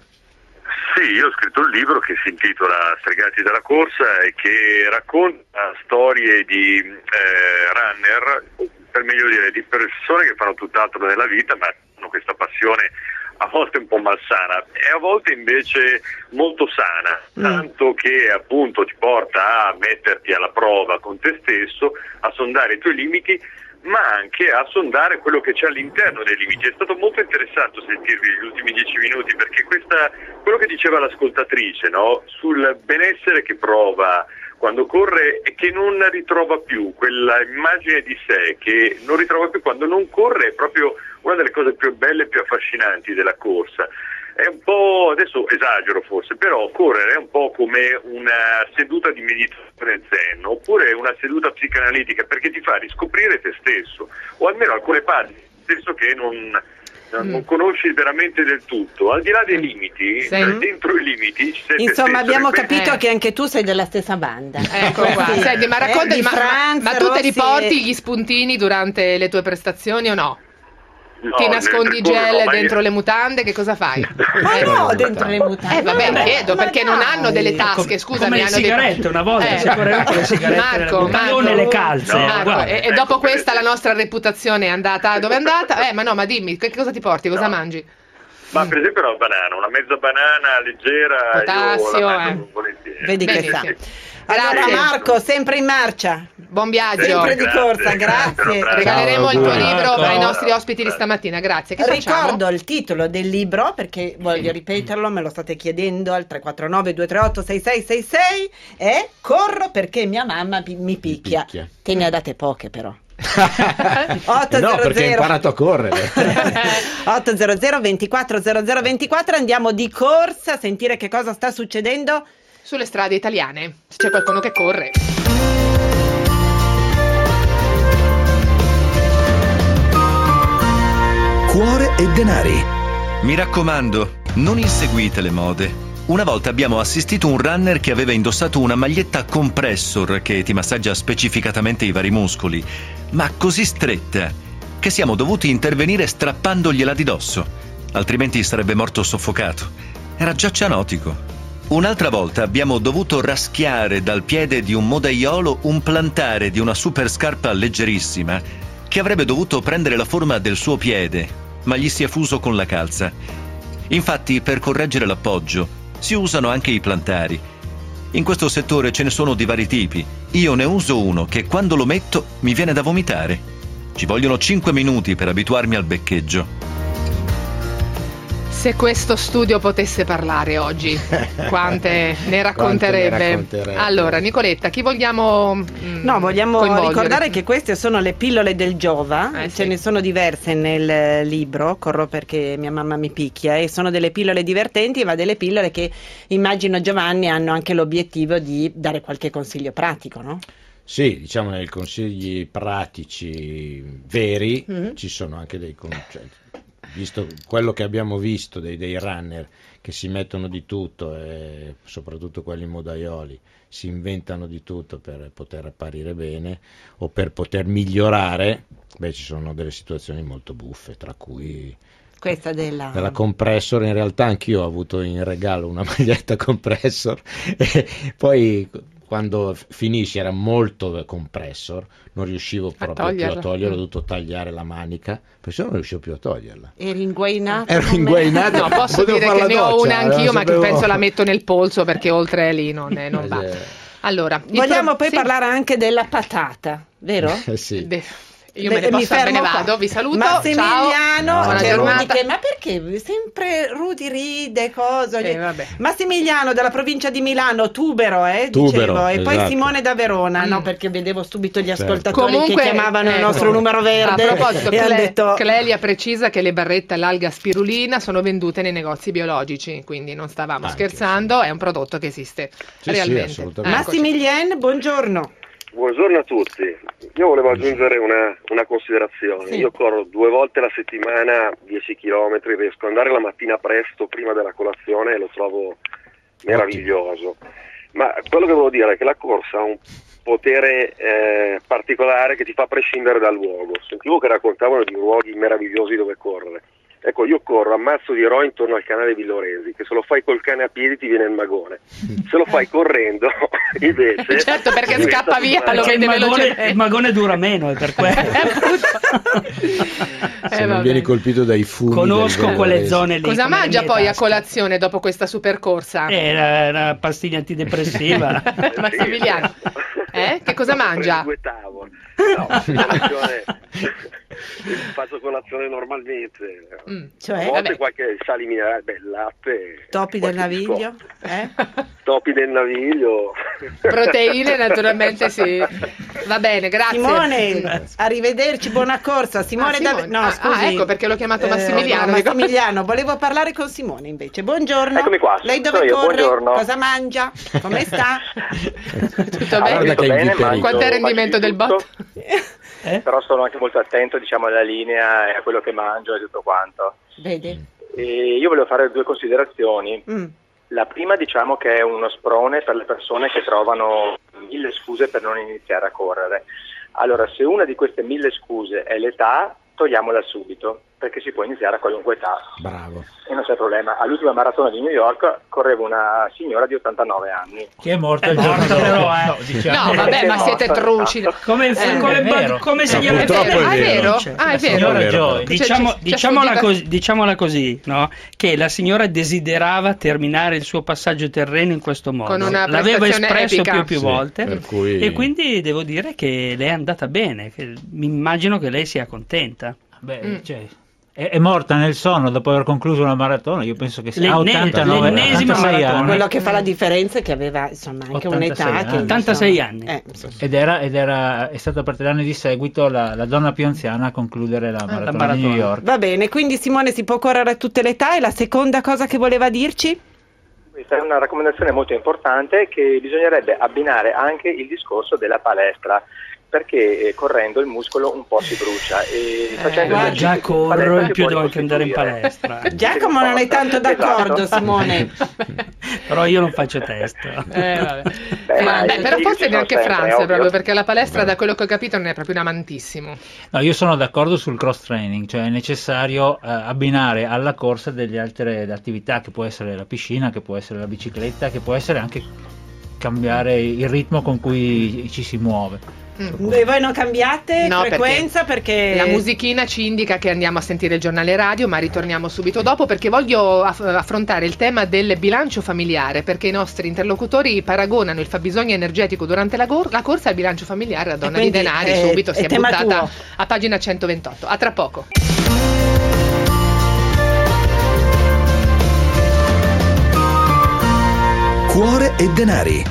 Sì, io ho scritto un libro che si intitola Stregati dalla corsa e che racconta storie di eh, runner, per meglio dire, di persone che fanno tutt'altro nella vita, ma hanno questa passione a volte un po' malsana e a volte invece molto sana, tanto che appunto ti porta a metterti alla prova con te stesso, a sondare i tuoi limiti, ma anche a sondare quello che c'è all'interno dei limiti. È stato molto interessante sentirvi gli ultimi dieci minuti, perché questa, quello che diceva l'ascoltatrice, no? Sul benessere che prova quando corre e che non ritrova più, quella immagine di sé che non ritrova più quando non corre, è proprio una delle cose più belle e più affascinanti della corsa. È un po', adesso esagero forse, però correre è un po' come una seduta di meditazione zen, oppure una seduta psicanalitica, perché ti fa riscoprire te stesso, o almeno alcune parti di te stesso che non, non mm. conosci veramente del tutto. Al di là dei limiti, Sì. dentro i limiti ci sei te Insomma, stesso, abbiamo e questo- capito Eh. che anche tu sei della stessa banda. Ecco qua. Sì. Senti, ma Eh, raccontami, di ma, ma- Franz, ma tu te li Rossi porti e- gli spuntini durante le tue prestazioni o no? No, Ti nel nascondi percorso gel no, ma io- dentro le mutande? Che cosa fai? Ma no, dentro le mutande. Eh vabbè, Ma- chiedo, ma perché non dai. hanno delle tasche, scusami, come le hanno dei- sigarette, una volta Eh. si correva con le sigarette Marco, nelle mutande o Marco. nelle calze. No, Marco, guarda. e, e ecco, dopo per questa la esempio. nostra reputazione è andata dove è andata? Eh, ma no, ma dimmi, che cosa ti porti? Cosa No. mangi? Ma per esempio una banana, una mezza banana leggera, Potassio, io la mangio eh. volentieri. Vedi che sa. Benissimo. Allora Grazie. Marco, sempre in marcia. Buon viaggio. Sempre di Grazie. corsa, grazie. Grazie. Regaleremo il Ciao, tuo auguri. libro Marco. ai nostri ospiti di stamattina. Grazie. Che facciamo? Ricordo il titolo del libro perché voglio ripeterlo, me lo state chiedendo al tre quattro nove due tre otto sei sei sei sei, è Corro perché mia mamma pi- mi picchia. picchia. Te ne ha date poche però. Eh no, perché hai imparato a correre. ottocento ventiquattro zero zero ventiquattro, andiamo di corsa a sentire che cosa sta succedendo. Sulle strade italiane. Se c'è qualcuno che corre. Cuore e denari. Mi raccomando, non inseguite le mode. Una volta abbiamo assistito a un runner che aveva indossato una maglietta compressor che ti massaggia specificatamente i vari muscoli, ma così stretta che siamo dovuti intervenire strappandogliela di dosso, altrimenti sarebbe morto soffocato. Era già cianotico. Un'altra volta abbiamo dovuto raschiare dal piede di un modaiolo un plantare di una super scarpa leggerissima che avrebbe dovuto prendere la forma del suo piede, ma gli si è fuso con la calza. Infatti, per correggere l'appoggio, si usano anche i plantari. In questo settore ce ne sono di vari tipi. Io ne uso uno che quando lo metto mi viene da vomitare. Ci vogliono cinque minuti per abituarmi al beccheggio. Se questo studio potesse parlare oggi, quante ne racconterebbe? Quante ne racconterebbe. Allora, Nicoletta, chi vogliamo mm, No, vogliamo coinvolgere? ricordare che queste sono le pillole del Giova, Eh, ce sì. ne sono diverse nel libro, Corro perché mia mamma mi picchia, e sono delle pillole divertenti, ma delle pillole che immagino, Giovanni, hanno anche l'obiettivo di dare qualche consiglio pratico, no? Sì, diciamo nei consigli pratici veri Mm. ci sono anche dei concetti. Visto quello che abbiamo visto dei, dei runner che si mettono di tutto e soprattutto quelli modaioli si inventano di tutto per poter apparire bene o per poter migliorare, beh, ci sono delle situazioni molto buffe, tra cui Questa della... della compressor. In realtà anch'io ho avuto in regalo una maglietta compressor e poi quando finisci era molto compressor, non riuscivo proprio più toglierla. a toglierla, ho dovuto tagliare la manica, perché non riuscivo più a toglierla. Eri inguainato? Ero come- inguainato. No, posso Potevo dire fare che la ne ho doccia, una anch'io, non ma che sapevo- penso la metto nel polso perché oltre lì non, è, non va. Eh, Allora, il Vogliamo pro- poi sì. parlare anche della patata, vero? eh, sì. De- Io Beh, me ne, mi posso, me ne fermo qua. vado, vi saluto. Massimiliano, Ciao. Buona c'è Rudy giornata. che, ma perché sempre Rudy ride, cosa? Eh, vabbè. Massimiliano dalla provincia di Milano, Tubero, eh, Tubero, dicevo, e poi esatto. Simone da Verona, Mm. no, perché vedevo subito gli Certo. ascoltatori Comunque, che chiamavano il ecco, nostro numero verde A proposito, e hanno Cle- detto Clelia precisa che le barrette all'alga spirulina sono vendute nei negozi biologici, quindi non stavamo Anche, scherzando, è un prodotto che esiste Sì, sì, realmente. assolutamente. Eccoci. Massimiliano, buongiorno. Buongiorno a tutti. Io volevo aggiungere una, una considerazione. Sì. Io corro due volte alla settimana dieci chilometri, riesco ad andare la mattina presto prima della colazione e lo trovo meraviglioso. Ma quello che volevo dire è che la corsa ha un potere eh, particolare che ti fa prescindere dal luogo. Sentivo che raccontavano di luoghi meravigliosi dove correre. Ecco, io corro, ammazzo di eroi intorno al canale Villoresi, che se lo fai col cane a piedi ti viene il magone. Se lo fai correndo, invece... Certo, perché scappa via, lo Perché il vede magone, velocemente. il magone dura meno, è per quello. Se Eh, non vabbè. vieni colpito dai fumi. Conosco del quelle Villoresi. zone lì. Cosa quelle mangia mie poi a tasche. colazione dopo questa super corsa? Eh, la, la pastiglia antidepressiva. Massimiliano, eh? Che cosa mangia? Due tavole. No, colazione- faccio colazione normalmente. Mm, A Cioè, volte vabbè. qualche sale minerale, beh, il latte. topi del qualche naviglio? biscotto. Eh? Topi del naviglio. Proteine naturalmente sì. Va bene, grazie. Simone, arrivederci, buona corsa. Simone, Ah, da- Simone. no, Ah, scusi. ah, ecco perché l'ho chiamato Eh, Massimiliano. no, Dico- Massimiliano, volevo parlare con Simone invece. Buongiorno. Eccomi qua, Lei dove sono io, corre? buongiorno. Cosa mangia? Come sta? Tutto Ah, bene? Guarda che bene, inviterei. mangio- Quanto è il rendimento mangio del di bot? tutto, Eh? Però sono anche molto attento, diciamo, alla linea e a quello che mangio e tutto quanto. Vedi? E io volevo fare due considerazioni. Mm. La prima, diciamo, che è uno sprone per le persone che trovano mille scuse per non iniziare a correre. Allora, se una di queste mille scuse è l'età, togliamola subito, perché si può iniziare a qualunque età Bravo. e non c'è problema. All'ultima maratona di New York correva una signora di ottantanove anni. Che è morta È il giorno morta dopo. però, eh. No, diciamo. No, vabbè, È ma siete morta, truci. esatto. Come, Eh, come, è vero. come se No, gli È purtroppo vero, è ah, è vero. vero? Cioè, Ah, è la vero. signora È vero. Joy, Ci- diciamo, ci- ci diciamola, affidi- così, diciamola così, no? Che la signora desiderava terminare il suo passaggio terreno in questo modo. Con una L'aveva prestazione espresso epica. più e più Sì, volte per cui- e quindi devo dire che le è andata bene, che mi immagino che lei sia contenta. Beh, Mm. cioè, è, è morta nel sonno dopo aver concluso una maratona. Io penso che sia L'enne- ottantanove, l'ennesima ottantasei maratona. anni. Quello che fa la differenza è che aveva insomma anche ottantasei un'età che anni. ottantasei insomma, anni. eh, insomma. Ed era, ed era è stata per tre anni di seguito la, la donna più anziana a concludere la maratona, di maratona. New York. Va bene, quindi Simone si può correre a tutte le età e la seconda cosa che voleva dirci? Questa è una raccomandazione molto importante, che bisognerebbe abbinare anche il discorso della palestra, perché eh, correndo il muscolo un po' si brucia e facendo Guarda, esercizi già in corro palestra in si più può devo anche andare in ricostituire. palestra. Giacomo non è tanto d'accordo, Esatto. Simone. Però io non faccio test. Eh, vabbè. Beh, Eh, ma beh, i però figli forse ci neanche sono sempre, Franz, è ovvio. proprio perché la palestra, da quello che ho capito, non è proprio un amantissimo. No, io sono d'accordo sul cross training, cioè è necessario eh, abbinare alla corsa delle altre attività, che può essere la piscina, che può essere la bicicletta, che può essere anche cambiare il ritmo con cui ci si muove. Mm. E voi non cambiate No, frequenza perché, La musichina ci indica che andiamo a sentire il giornale radio, ma ritorniamo subito dopo perché voglio aff- affrontare il tema del bilancio familiare, perché i nostri interlocutori paragonano il fabbisogno energetico durante la, gor- la corsa al bilancio familiare. La donna di quindi Denari è- subito è si è tema buttata tuo. a pagina centoventotto. A tra poco. Cuore e denari.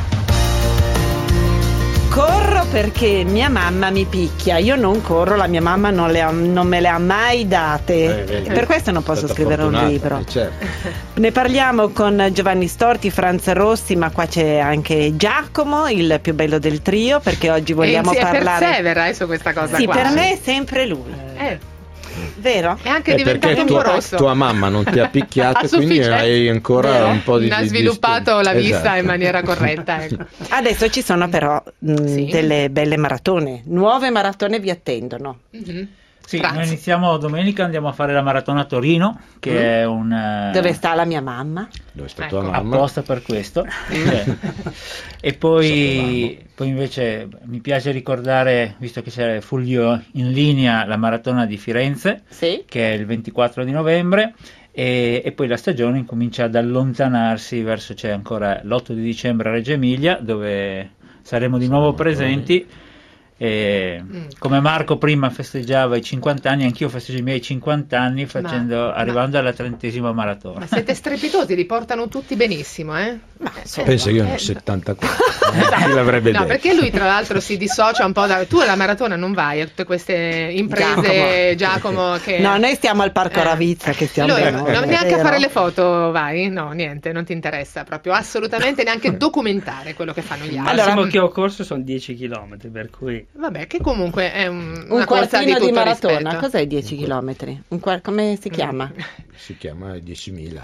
corro perché mia mamma mi picchia. Io non corro, la mia mamma non, le ha- non me le ha mai date. Eh, vedi. Per questo non posso Stata scrivere un fortunata, libro. eh, certo. Ne parliamo con Giovanni Storti, Franz Rossi, ma qua c'è anche Giacomo, il più bello del trio, perché oggi vogliamo e, insi- e parlare. persevera eh, su questa cosa Sì, qua. per me è sempre lui. Eh, Vero? è anche Eh, diventato perché un po' tua, rosso. tua mamma non ti ha picchiato, A quindi sufficienza. hai ancora Vero? un po' di Non ha di- di- sviluppato la vista Esatto. in maniera corretta. Ecco. Adesso ci sono però mh, Sì. delle belle maratone, nuove maratone vi attendono. Mhm. Sì, Franz. noi iniziamo domenica, andiamo a fare la maratona a Torino, che Mm. è un... eh, Dove sta la mia mamma? Dove sta Ecco. tua mamma? apposta per questo. Cioè, e poi, poi invece mi piace ricordare, visto che c'è Fulvio in linea, la maratona di Firenze, Sì. che è il ventiquattro di novembre, e, e poi la stagione incomincia ad allontanarsi verso, c'è ancora l'otto di dicembre a Reggio Emilia, dove saremo di nuovo presenti. E, mm. come Marco prima festeggiava i cinquanta anni, anch'io festeggio i miei cinquanta anni facendo, ma, arrivando ma, alla trentesima maratona. Ma siete strepitosi, li portano tutti benissimo, eh? Ma, eh, penso io ne ho settantaquattro. Chi l'avrebbe no, detto? Perché lui tra l'altro si dissocia un po' da... Tu alla maratona non vai a tutte queste imprese, Giacomo, Giacomo che... No, noi stiamo al Parco eh. Ravizza che stiamo lui, noi, non neanche a fare le foto vai? No, niente, non ti interessa proprio assolutamente neanche documentare quello che fanno gli altri. Il massimo che ho corso sono dieci chilometri, per cui... Vabbè, che comunque è un, un una quartino di, di maratona. rispetto. Cos'è dieci chilometri? Un quar- come si chiama? Si chiama diecimila.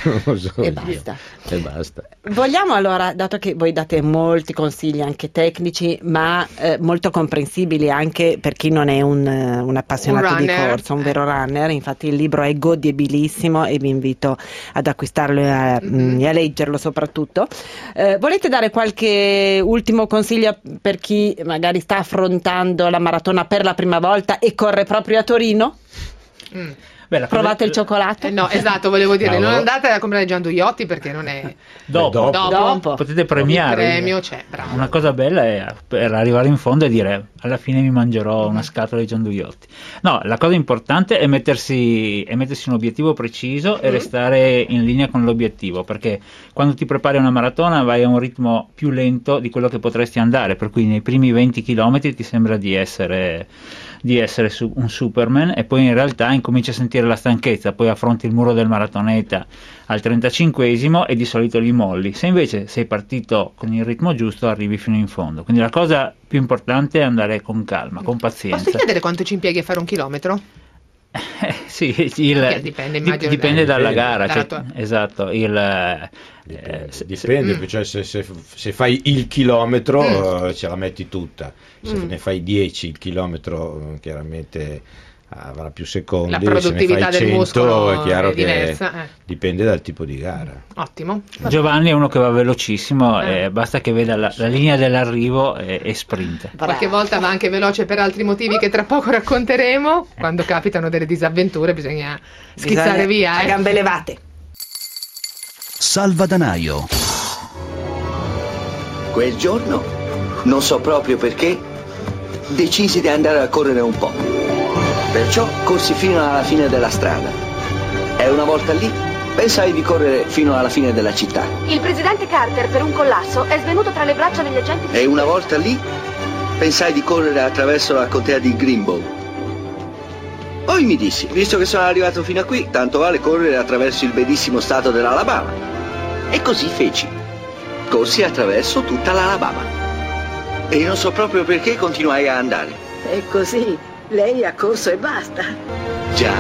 So e basta. E basta. Vogliamo allora, dato che voi date molti consigli anche tecnici, ma eh, molto comprensibili anche per chi non è un, un appassionato un di corsa, un vero runner, infatti il libro è godibilissimo e vi invito ad acquistarlo e a, mm-hmm. e a leggerlo soprattutto. Eh, volete dare qualche ultimo consiglio per chi magari sta affrontando la maratona per la prima volta e corre proprio a Torino? Mm. Beh, Provate cosa... il cioccolato? Eh, no, esatto, volevo dire, no, non no. andate a comprare Gianduiotti perché non è... Dopo, dopo. dopo. potete premiare. Il premio c'è, bravo. Una cosa bella è per arrivare in fondo e dire alla fine mi mangerò una scatola di Gianduiotti. No, la cosa importante è mettersi, è mettersi un obiettivo preciso mm. e restare in linea con l'obiettivo, perché quando ti prepari a una maratona vai a un ritmo più lento di quello che potresti andare, per cui nei primi venti chilometri ti sembra di essere... di essere su- un Superman e poi in realtà incominci a sentire la stanchezza, poi affronti il muro del maratoneta al trentacinquesimo e di solito li molli. Se invece sei partito con il ritmo giusto arrivi fino in fondo, quindi la cosa più importante è andare con calma, con pazienza. Posso chiedere quanto ci impieghi a fare un chilometro? Eh, sì, il, dipende, di, dipende da, dalla dipende, gara, dalla cioè, tua... esatto, il, dipende, eh, se, dipende se, cioè se, se, se fai il chilometro mm. uh, ce la metti tutta, se mm. ne fai dieci il chilometro chiaramente avrà più secondi, la produttività se ne fai del muscolo è chiaro è diversa, che eh. dipende dal tipo di gara. Ottimo. Giovanni è uno che va velocissimo, eh. eh, basta che veda la, la linea dell'arrivo e, e sprint. Qualche volta va anche veloce per altri motivi che tra poco racconteremo. Quando capitano delle disavventure bisogna schizzare bisogna via, eh. a gambe levate. Salvadanaio. Quel giorno, non so proprio perché, decisi di andare a correre un po'. Perciò corsi fino alla fine della strada. E una volta lì, pensai di correre fino alla fine della città. Il presidente Carter, per un collasso, è svenuto tra le braccia degli agenti di... E una volta lì, pensai di correre attraverso la contea di Greenbow. Poi mi dissi, visto che sono arrivato fino a qui, tanto vale correre attraverso il bellissimo stato dell'Alabama. E così feci. Corsi attraverso tutta l'Alabama. E non so proprio perché continuai a andare. E così lei ha corso e basta. Già.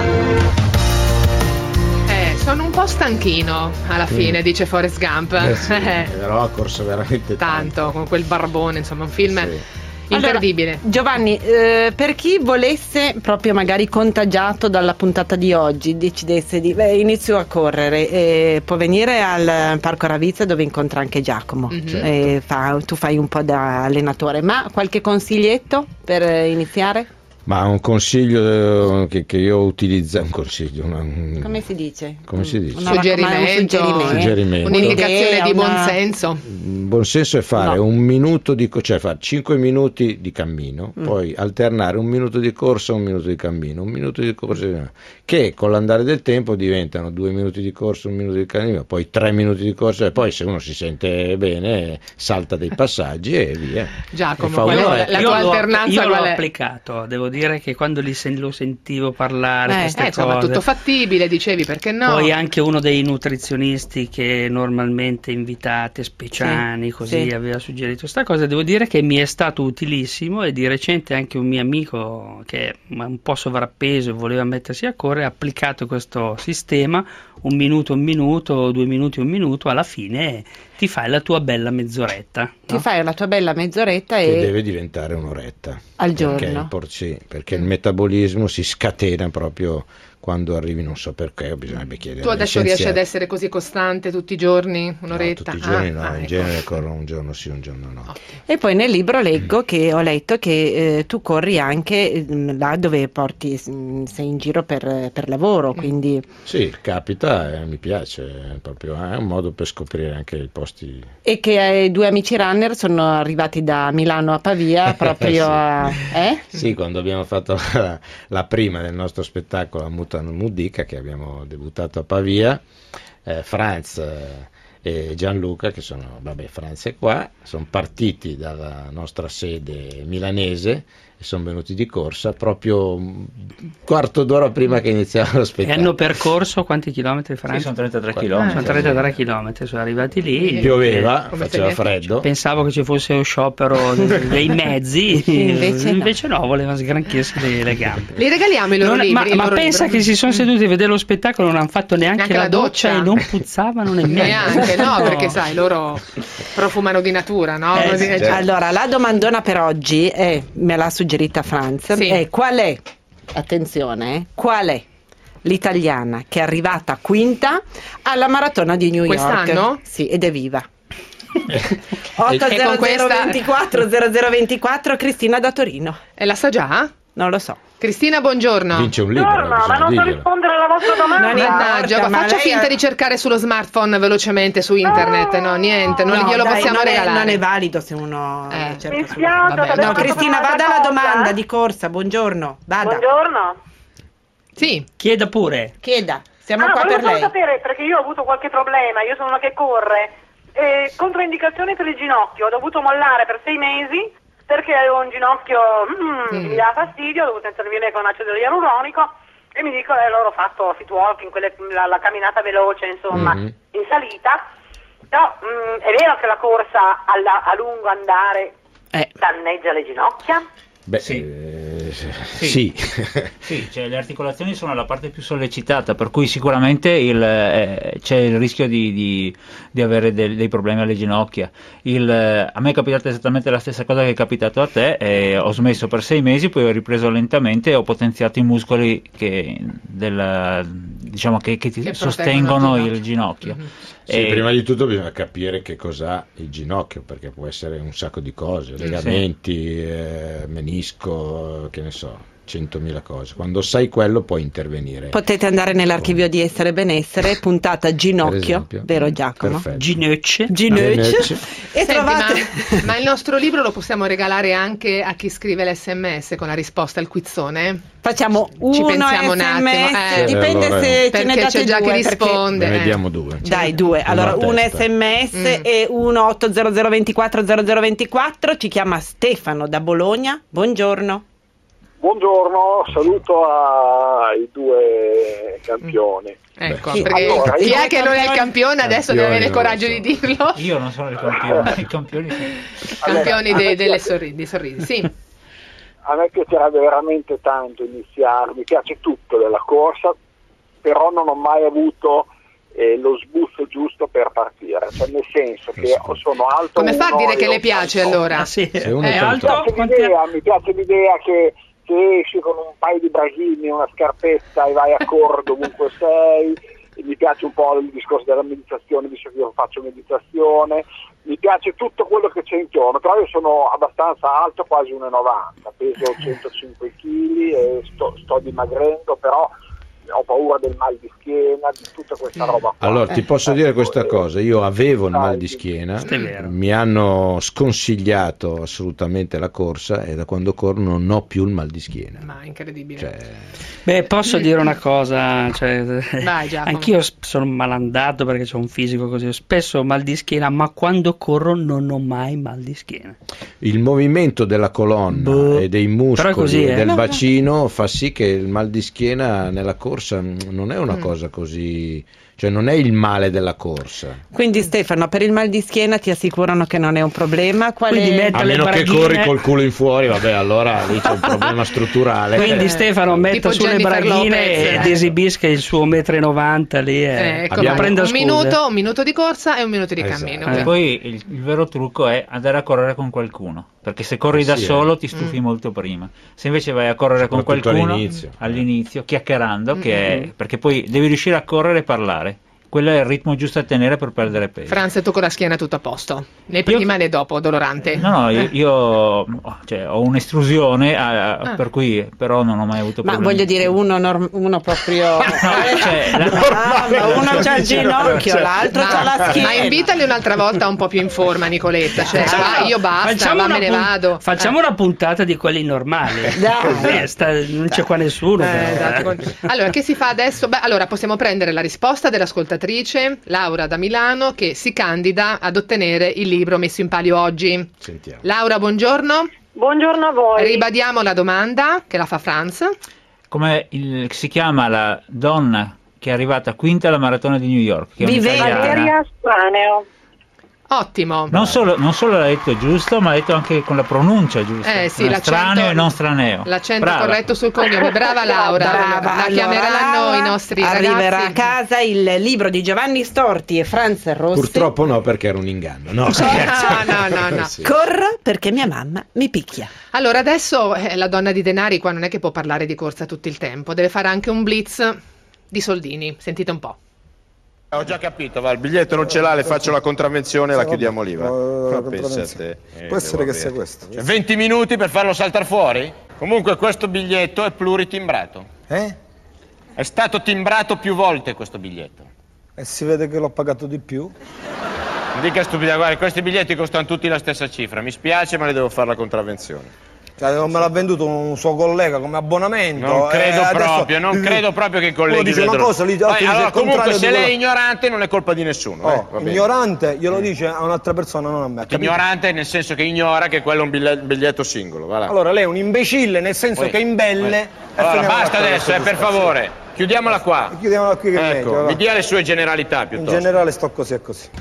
Eh, sono un po' stanchino alla fine, mm. dice Forrest Gump. Eh sì, però ha corso veramente tanto. Tanto, con quel barbone, insomma, un film... Sì. Imperdibile. Allora, Giovanni, eh, per chi volesse proprio magari contagiato dalla puntata di oggi, decidesse di beh, inizio a correre, eh, può venire al Parco Ravizza dove incontra anche Giacomo. Mm-hmm. Certo. Eh, fa, tu fai un po' da allenatore, ma qualche consiglietto per iniziare? Ma un consiglio che, che io utilizzo, un consiglio, una, un, come si dice? Come si dice? Una suggerimento, un suggerimento, suggerimento. un'indicazione Un'idea, di una... buon senso. Buon senso è fare no. un minuto di cioè fare cinque minuti di cammino, mm. poi alternare un minuto di corsa e un minuto di cammino, un minuto di corsa, che con l'andare del tempo diventano due minuti di corsa, un minuto di cammino, poi tre minuti di corsa e poi se uno si sente bene salta dei passaggi e via. Giacomo, e fa qual è un'ora. la io tua l'ho, alternanza? io l'ho qual è? applicato, devo dire che quando li sen- lo sentivo parlare Eh, queste eh, insomma, cose, tutto fattibile, dicevi, perché no? poi anche uno dei nutrizionisti che normalmente invitate, Speciani, Sì, così sì. aveva suggerito questa cosa, devo dire che mi è stato utilissimo e di recente anche un mio amico che è un po' sovrappeso e voleva mettersi a correre ha applicato questo sistema, un minuto un minuto, due minuti un minuto, alla fine ti fai la tua bella mezz'oretta. Ti no? fai la tua bella mezz'oretta Che e deve diventare un'oretta al perché, giorno. por- sì, perché il metabolismo si scatena proprio quando arrivi non so perché, bisognerebbe chiedere. Tu adesso agli riesci ad scienziati. essere così costante tutti i giorni, un'oretta? No, tutti i giorni ah, no, ah, in ecco. genere corro un giorno sì, un giorno no. E poi nel libro leggo che ho letto che eh, tu corri anche mm, là dove porti, mm, sei in giro per, per lavoro, quindi... Sì, capita e mi piace, è proprio è un modo per scoprire anche i posti. E che eh, due amici runner sono arrivati da Milano a Pavia proprio Sì. a... Eh? Sì, quando abbiamo fatto la, la prima del nostro spettacolo a Mutan Mudica, che abbiamo debuttato a Pavia, eh, Franz eh, e Gianluca, che sono, vabbè, Franz è qua, sono partiti dalla nostra sede milanese e sono venuti di corsa proprio un quarto d'ora prima che iniziava lo E spettacolo. hanno percorso quanti chilometri, Franz? Sì, sono trentatré Qua- chilometri. Sono trentatré chilometri, sono arrivati lì. Pioveva, Eh, faceva freddo. Pensavo che ci fosse uno sciopero dei mezzi, Invece invece, no. no, volevano sgranchirsi le, le gambe. Li regaliamo i loro Non- libri. ma i ma loro pensa libri. che si sono seduti a vedere lo spettacolo, non hanno fatto neanche, Neanche la, la doccia, doccia. e non puzzavano nemmeno. Neanche, no, perché sai, loro profumano di natura, no? Eh, Così, sì. cioè- Allora, la domandona per oggi è, me l'ha suggerita Franz, Sì. è qual è, attenzione, eh, qual è l'italiana che è arrivata quinta alla maratona di New York? Quest'anno? Sì, ed è viva. E otto con zero zero questa- ventiquattro zero zero ventiquattro Cristina da Torino. E la sa già? Non lo so. Cristina, buongiorno. Vince un libro, Buongiorno, ma bisogna non so dirglielo. rispondere alla vostra domanda. Non Mannaggia, importa, ma faccia lei finta ha- di cercare sullo smartphone velocemente su internet. No, niente, non No, glielo dai, possiamo non è- regalare. non è valido se uno Eh. cerca Mi su- spiace, Vabbè, adesso No, faccio Cristina, un'altra vada alla cosa. domanda di corsa. Buongiorno, vada. Buongiorno. Sì, Chieda pure. Chieda, siamo Ah, qua volevo per solo lei. sapere, perché io ho avuto qualche problema, io sono una che corre, eh, controindicazioni per il ginocchio, ho dovuto mollare per sei mesi perché avevo un ginocchio mm, che mi dava fastidio, ho dovuto intervenire con acido ialuronico e mi dico, eh, allora ho fatto fit walking, quelle- la, la camminata veloce, insomma, Mhm. in salita, però mm, è vero che la corsa alla- a lungo andare Eh. danneggia le ginocchia? Beh, Sì. eh, Sì. sì. Sì, cioè, le articolazioni sono la parte più sollecitata, per cui sicuramente il, eh, c'è il rischio di, di- di avere del- dei problemi alle ginocchia. Il, eh, a me è capitata esattamente la stessa cosa che è capitato a te, eh, ho smesso per sei mesi, poi ho ripreso lentamente e ho potenziato i muscoli che, del, diciamo, che, che ti Che sostengono proteggono il il ginocchio. Mhm. Sì, E- prima di tutto bisogna capire che cos'ha il ginocchio, perché può essere un sacco di cose, legamenti, eh, menisco, che ne so, centomila cose. Quando sai quello puoi intervenire. Potete andare nell'archivio di Essere Benessere, puntata ginocchio, esempio. vero Giacomo? Perfetto. Ginocce. Ginocchio. Ginocchio. E Senti, trovate... ma, ma il nostro libro lo possiamo regalare anche a chi scrive l'esse emme esse con la risposta al quizzone? Facciamo Ci uno pensiamo un attimo, S M S, eh. dipende Allora, se ce perché ne date c'è già due, chi perché- risponde. Ne eh. vediamo due. Dai, due. Uno Allora, a un testa. S M S Mm. e uno otto zero zero ventiquattro zero zero ventiquattro. Ci chiama Stefano da Bologna. Buongiorno. Buongiorno, saluto ai due campioni. Ecco, Chi- perché allora, chi i è due che non è il campioni- campione adesso deve avere il Campioni, coraggio non di lo so. dirlo. Io non sono il campione, i campioni sono... Campioni Allora, dei, a me delle piace- sorrisi, dei sorrisi. Sì. A me piacerebbe veramente tanto iniziare, mi piace tutto della corsa, però non ho mai avuto eh, lo sbuzzo giusto per partire, cioè nel senso che sono alto. Come fa a uno dire che e le ho piace ottanta. allora? Ah, sì. Se uno È è alto? Mi piace Quanti- l'idea, mi piace l'idea che, che esci con un paio di brasini, una scarpetta e vai a correre dovunque sei. E mi piace un po' il discorso della meditazione, visto che io faccio meditazione, mi piace tutto quello che c'è intorno, però io sono abbastanza alto, quasi uno e novanta, peso centocinque chili e sto, sto dimagrendo, però ho paura del mal di schiena, di tutta questa roba qua. Allora, ti posso dire questa cosa, io avevo il mal di schiena, È vero. mi hanno sconsigliato assolutamente la corsa e da quando corro non ho più il mal di schiena. Ma incredibile. Cioè, Beh, posso dire una cosa, cioè, Vai, Giacomo. anch'io s- sono malandato perché ho un fisico così, spesso ho mal di schiena, ma quando corro non ho mai mal di schiena. il movimento della colonna Boh. e dei Però è muscoli così, e eh. del No, no. bacino fa sì che il mal di schiena nella corsa mm, non è una Mm. cosa così, cioè non è il male della corsa. Quindi Stefano, per il mal di schiena ti assicurano che non è un problema. Qual Quindi è- metta A le meno che braghine- corri col culo in fuori, vabbè, allora lì c'è un problema strutturale. Quindi Eh, Stefano metta tipo sulle Jennifer braghine Lopez, ed eh. esibisca il suo metro e novanta lì e Eh, ecco, abbiamo- vai. prenda un scuse. minuto, un minuto di corsa e un minuto di Esatto. cammino. E Quindi- poi il, il vero trucco è andare a correre con qualcuno, perché se corri Eh da sì, solo eh. ti stufi molto prima. Se invece vai a correre con Soprattutto qualcuno all'inizio. all'inizio, chiacchierando, che che è, perché poi devi riuscire a correre e parlare. Quello è il ritmo giusto a tenere per perdere peso. Franz, tu con la schiena tutto a posto, né prima io... né dopo, dolorante? No, no, io, io cioè, ho un'estrusione, a, a, ah. per cui però non ho mai avuto ma problemi. Ma voglio dire, uno, norm- uno proprio... no, cioè, la... ah, uno c'ha il ginocchio, cioè, l'altro no, c'ha la schiena. Ma invitali un'altra volta un po' più in forma, Nicoletta, cioè ah, io basta, facciamo ma me ne pun- vado. Facciamo eh. una puntata di quelli normali. Dai. Eh, sta, non c'è qua nessuno. Eh, però, eh. Allora, che si fa adesso? Beh, allora possiamo prendere la risposta dell'ascoltatrice Laura da Milano, che si candida ad ottenere il libro messo in palio oggi. Sentiamo. Laura, buongiorno. Buongiorno a voi. Ribadiamo la domanda che la fa Franz. Come il, si chiama la donna che è arrivata quinta alla maratona di New York? Che è Valeria Spaneo. Ottimo. Non solo, non solo l'ha detto giusto, ma l'ha detto anche con la pronuncia giusta. Eh sì, Straneo e non straneo. L'accento Brava. corretto sul cognome. Brava Laura. Brava. La chiameranno i nostri arriverà ragazzi. a casa il libro di Giovanni Storti e Franz Rossi. Purtroppo no, perché era un inganno. No, no, no, no, no. Sì. Corro perché mia mamma mi picchia. Allora adesso eh, la donna di denari qua non è che può parlare di corsa tutto il tempo, deve fare anche un blitz di soldini. Sentite un po'. Ho già capito, va, il biglietto non ce l'ha, le faccio la contravvenzione e la chiudiamo lì, va. Ma pensa a te. Può essere che sia questo. Cioè, venti minuti per farlo saltare fuori? Comunque questo biglietto è pluritimbrato. Eh? È stato timbrato più volte questo biglietto. E si vede che l'ho pagato di più? Non dica stupida, guarda, questi biglietti costano tutti la stessa cifra, mi spiace ma le devo fare la contravvenzione. Cioè, non me l'ha venduto un suo collega come abbonamento. Non credo eh, proprio, adesso, non credo proprio che i colleghi dice vedano. una cosa, gli altri allora, dice comunque se di lei è quello... ignorante non è colpa di nessuno. Oh, eh, ignorante glielo dice a un'altra persona, non a me. Ignorante nel senso che ignora che quello è un biglietto, biglietto singolo. Va là. Allora lei è un imbecille nel senso Poi, che imbelle. Allora, basta adesso, eh, per favore. Chiudiamola qua. Chiudiamola qui che è ecco, meglio. Mi dia le sue generalità piuttosto. In generale sto così e così.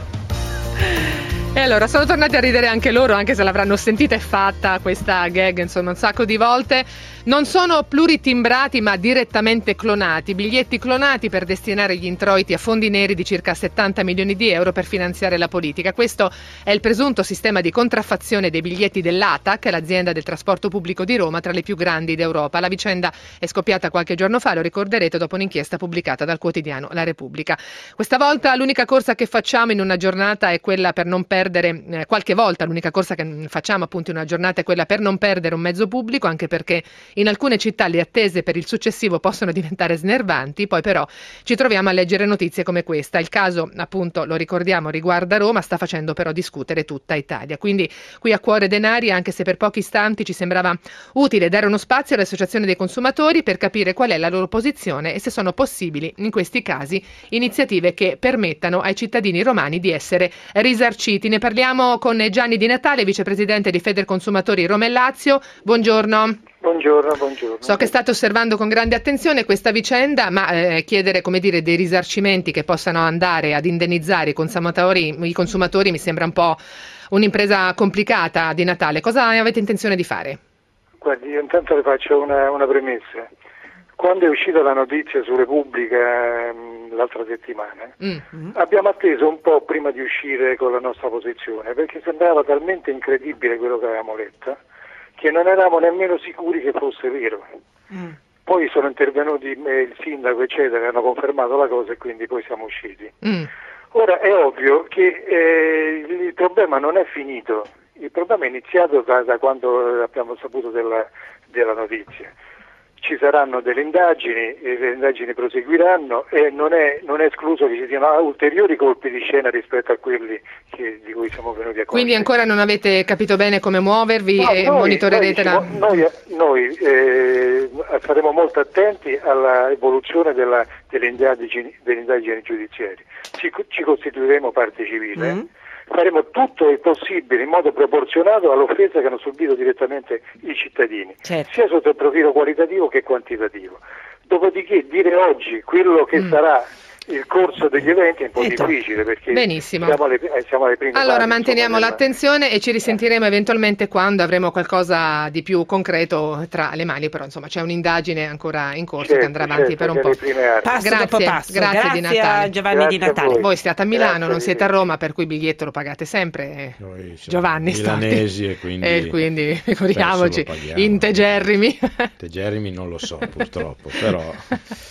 E allora sono tornati a ridere anche loro, anche se l'avranno sentita e fatta questa gag insomma un sacco di volte. Non sono pluritimbrati ma direttamente clonati, biglietti clonati per destinare gli introiti a fondi neri di circa settanta milioni di euro per finanziare la politica. Questo è il presunto sistema di contraffazione dei biglietti dell'A T A C, l'azienda del trasporto pubblico di Roma, tra le più grandi d'Europa. La vicenda è scoppiata qualche giorno fa, lo ricorderete, dopo un'inchiesta pubblicata dal quotidiano La Repubblica. Questa volta l'unica corsa che facciamo in una giornata è quella per non perdere, eh, qualche volta l'unica corsa che facciamo appunto in una giornata è quella per non perdere un mezzo pubblico, anche perché in alcune città le attese per il successivo possono diventare snervanti, poi però ci troviamo a leggere notizie come questa. Il caso, appunto, lo ricordiamo, riguarda Roma, sta facendo però discutere tutta Italia. Quindi qui a Cuore Denari, anche se per pochi istanti ci sembrava utile dare uno spazio alle associazioni dei consumatori per capire qual è la loro posizione e se sono possibili in questi casi iniziative che permettano ai cittadini romani di essere risarciti. Ne parliamo con Gianni Di Natale, vicepresidente di Federconsumatori Roma e Lazio. Buongiorno. Buongiorno, buongiorno. So che state osservando con grande attenzione questa vicenda, ma eh, chiedere, come dire, dei risarcimenti che possano andare ad indennizzare i consumatori, i consumatori mi sembra un po' un'impresa complicata. Di Natale, cosa avete intenzione di fare? Guardi, io intanto le faccio una, una premessa. Quando è uscita la notizia su Repubblica mh, l'altra settimana, mm-hmm. abbiamo atteso un po' prima di uscire con la nostra posizione, perché sembrava talmente incredibile quello che avevamo letto, che non eravamo nemmeno sicuri che fosse vero. Mm. Poi sono intervenuti eh, il sindaco eccetera, hanno confermato la cosa e quindi poi siamo usciti. Mm. Ora è ovvio che eh, il problema non è finito, il problema è iniziato da, da quando abbiamo saputo della, della notizia. Ci saranno delle indagini, e le indagini proseguiranno e non è, non è escluso che ci siano ulteriori colpi di scena rispetto a quelli che, di cui siamo venuti a conoscere. Quindi ancora non avete capito bene come muovervi no, e noi, monitorerete noi, diciamo, la... Noi, noi eh, saremo molto attenti all'evoluzione della, delle, indagini, delle indagini giudiziarie. Ci, ci costituiremo parte civile. Mm. Faremo tutto il possibile in modo proporzionato all'offesa che hanno subito direttamente i cittadini, certo. sia sotto il profilo qualitativo che quantitativo. Dopodiché dire oggi quello che mm. sarà il corso degli eventi è un po' Etto. difficile perché Benissimo. Siamo, alle, siamo alle prime allora fasi, manteniamo insomma, l'attenzione e ci risentiremo eventualmente quando avremo qualcosa di più concreto tra le mani, però insomma c'è un'indagine ancora in corso certo, che andrà avanti certo, per un po'. Passo grazie, dopo passo. grazie, grazie Di Natale. Giovanni grazie Di Natale. voi. Voi siete a Milano, grazie non siete a Roma, per cui il biglietto lo pagate sempre. Noi Giovanni milanesi e quindi, e quindi figuriamoci integerrimi. Integerrimi non lo so purtroppo, però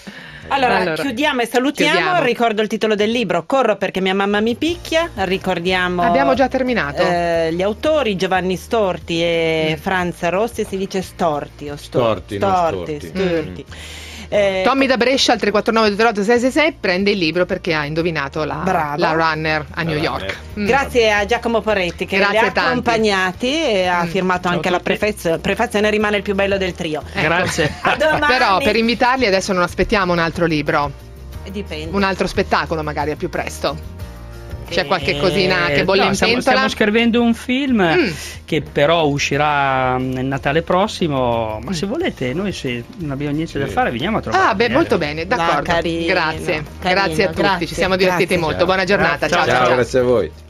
Allora, Allora, chiudiamo e salutiamo. chiudiamo. Ricordo il titolo del libro: Corro perché mia mamma mi picchia. Ricordiamo Abbiamo già terminato. eh, gli autori Giovanni Storti e Mm. Franza Rossi. Si dice Storti o Storti? Storti, non Storti, Storti. Storti. Eh, Tommy da Brescia al tre quattro nove due otto sei sei sei prende il libro perché ha indovinato la, Bravo. la runner a New La York. runner. Mm. Grazie a Giacomo Porretti che Grazie li ha tanti. accompagnati e ha Mm. firmato Ciao anche a la tutti. prefazione. Prefazione rimane il più bello del trio. Grazie. A domani. Però per invitarli adesso non aspettiamo un altro libro, Dipende. un altro spettacolo magari al più presto. C'è Eh, qualche cosina che bolle no, in stiamo, pentola? stiamo scrivendo un film Mm. che però uscirà mm, nel Natale prossimo, ma se volete noi se non abbiamo niente da fare veniamo a trovare. Ah, beh, molto bene, d'accordo. No, carino, grazie. carino, grazie a tutti, grazie, ci siamo divertiti grazie. molto. Buona giornata. Ciao, ciao. ciao. Ciao, ciao. grazie a voi.